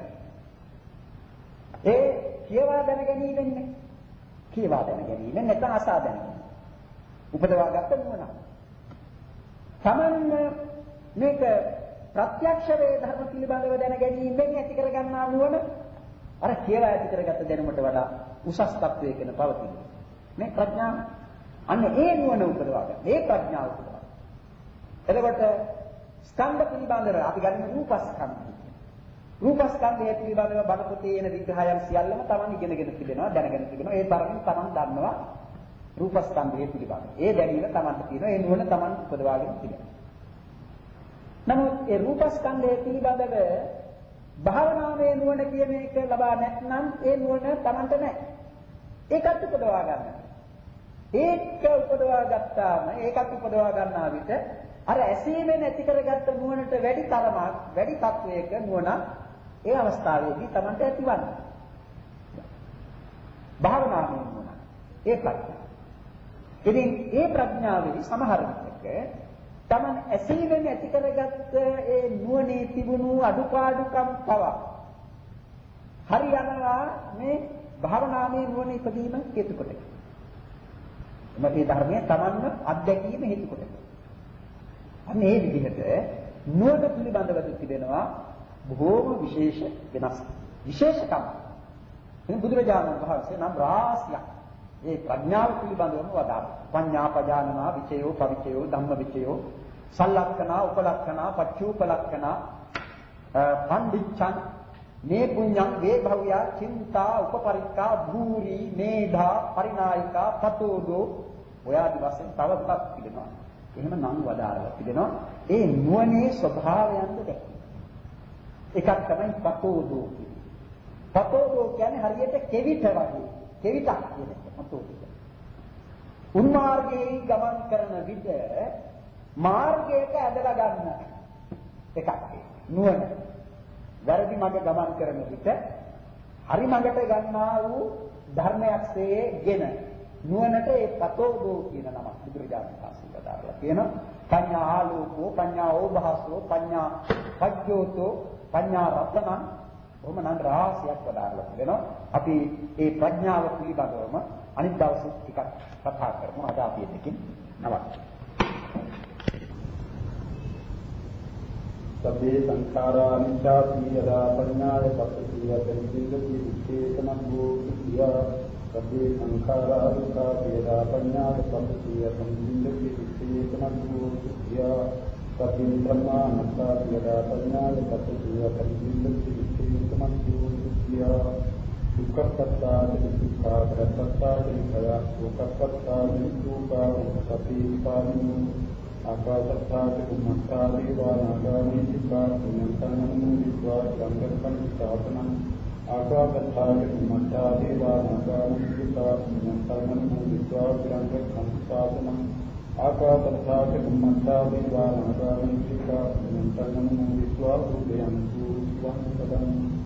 ඒ කියවා දැන ගැනීමෙන්නේ කියවා දැන ගැනීමෙන් නැත්නම් අසා දැන ගැනීම. උපදවාගත්ත නුවණ. තමන් මේක ප්‍රත්‍යක්ෂ වේ ධර්ම පිළිබඳව දැන ගැනීමෙන් ඇති කරගන්නා නුවණ අර කියවා ඇති කරගත්ත දැනුමට වඩා උසස් තත්වයකින් පවතින. මේ ප්‍රඥාව අන්න ඒ නුවණ උපදවා ගන්න. ඒ ප්‍රඥාව උපදවා. එතකොට ස්කන්ධ පිළිබඳව අපි ගන්න රූපස්කන්ධය. රූපස්කන්ධය පිළිබඳව බණ පොතේ එන විග්‍රහයන් සියල්ලම Taman ඉගෙනගෙන තිබෙනවා, දැනගෙන තිබෙනවා. ඒ තරමින් Taman දන්නවා රූපස්කන්ධය පිළිබඳව. ඒ දැනීම Tamanට තියෙනවා. ඒ නුවණ Taman උපදවාගෙන තිබෙනවා. නමුත් ඒ රූපස්කන්ධය පිළිබඳව භාවනාවේ නුවණ කියන එක ලබා නැත්නම් ඒ නුවණ Tamanට නැහැ. ඒකත් උපදවා ගන්න. ඒක උපදවා ගත්තාම ඒකත් උපදවා ගන්නා විට අර ඇසීමෙන් ඇති කරගත්ත නුවණට වැඩි තරමක් වැඩි තත්වයක නුවණ ඒ අවස්ථාවේදී Tamanට ඇතිවන්නේ. භාවනාවේ නුවණ ඒ ප්‍රඥාව. ඉතින් ඒ ප්‍රඥාවේ සමහර විටක Taman ඇසීමෙන් ඇති කරගත්ත ඒ නුවණේ තිබුණු අඩුපාඩුකම් පවා හරියනවා මේ භාවනාවේ නුවණ ඉදීම හේතු කොට. මේ ධර්මයේ Tamanම අත්දැකීම හේතු කොට. අන්න ඒ විදිහට නුවණ පිළිබඳව තිබෙනවා බොහෝම විශේෂ වෙනස් විශේෂකම්. එනම් බුදුරජාණන් වහන්සේ නම් රාශියක් ඒ ප්‍රඥාව පිළිබඳවම වදාළා. පඤ්ඤා පජානනා විචයෝ පවිචයෝ ධම්ම විචයෝ සල්ලක්ඛනා උපලක්ඛනා පච්චූපලක්ඛනා පණ්ඩිච්ඡන් මේ පුඤ්ඤං වේ භව්‍යා චින්තා උපපරික්ඛා භූරි මේධා පරිනායිකා පතෝදෝ ඔය ආදි වශයෙන් තව ටිකක් තිබෙනවා. එහෙම නම් වදාරලා තිබෙනවා. ඒ නුවණේ ස්වභාවයන්ද දැක්කේ. එකක් තමයි පතෝදෝ කියන්නේ. පතෝදෝ කියන්නේ හරියට කෙවිත වගේ. කෙවිතක් කියන එක මතෝතික. උන්මාර්ගයේ ගමන් කරන විට මාර්ගයට ඇදලා ගන්න එකක් නුවණ. වැරදි මඟ ගමන් කරන විට හරි මඟට ගන්නා වූ ධර්මයක්සේගෙන නුවණට ඒ පතෝදෝ කියන නම බුදුරජාණන් වහන්සේ වදාරලා තියෙනවා. පඤ්ඤා ආලෝකෝ පඤ්ඤා ඕභාසෝ පඤ්ඤා පජ්ජෝතෝ පඤ්ඤා රත්නං ඔහොම නම් රාශියක් වදාරලා තියෙනවා. අපි මේ ප්‍රඥාව පිළිබඳවම අනිත් දවසේ ටිකක් කතා කරමු. අද අපි එකකින් නවත්වමු. සබ්බේ සංඛාරා අනිච්චාති යදා පඤ්ඤාය පස්සති යදින්දති විචේතනං භූතියා සබ්බේ සංඛාරා දුක්ඛා යදා පඤ්ඤාය පස්සති යදින්දති විචේතනං භූතියා සබ්බේ ධම්මානත්තා යදා පඤ්ඤාය පස්සති යදින්දති විචේතනං භූතියා දුක්ඛපත්තා දුක්ඛා ප්‍රත්‍ත්තා විඛයා දුක්ඛපත්තා දුක්ඛා සති පාණි ආකාශත්තාති කුම්මත්තා දේවා නාගාමී සිකා පුඤ්ඤන්තනං විද්වා සංගතං සාපනං ආකාශත්තාති කුම්මත්තා දේවා නාගාමී සිකා පුඤ්ඤන්තනං විද්වා සංගතං සාපනං ආකාශත්තාති කුම්මත්තා දේවා නාගාමී සිකා පුඤ්ඤන්තනං විද්වා උදයන්තු වං සදං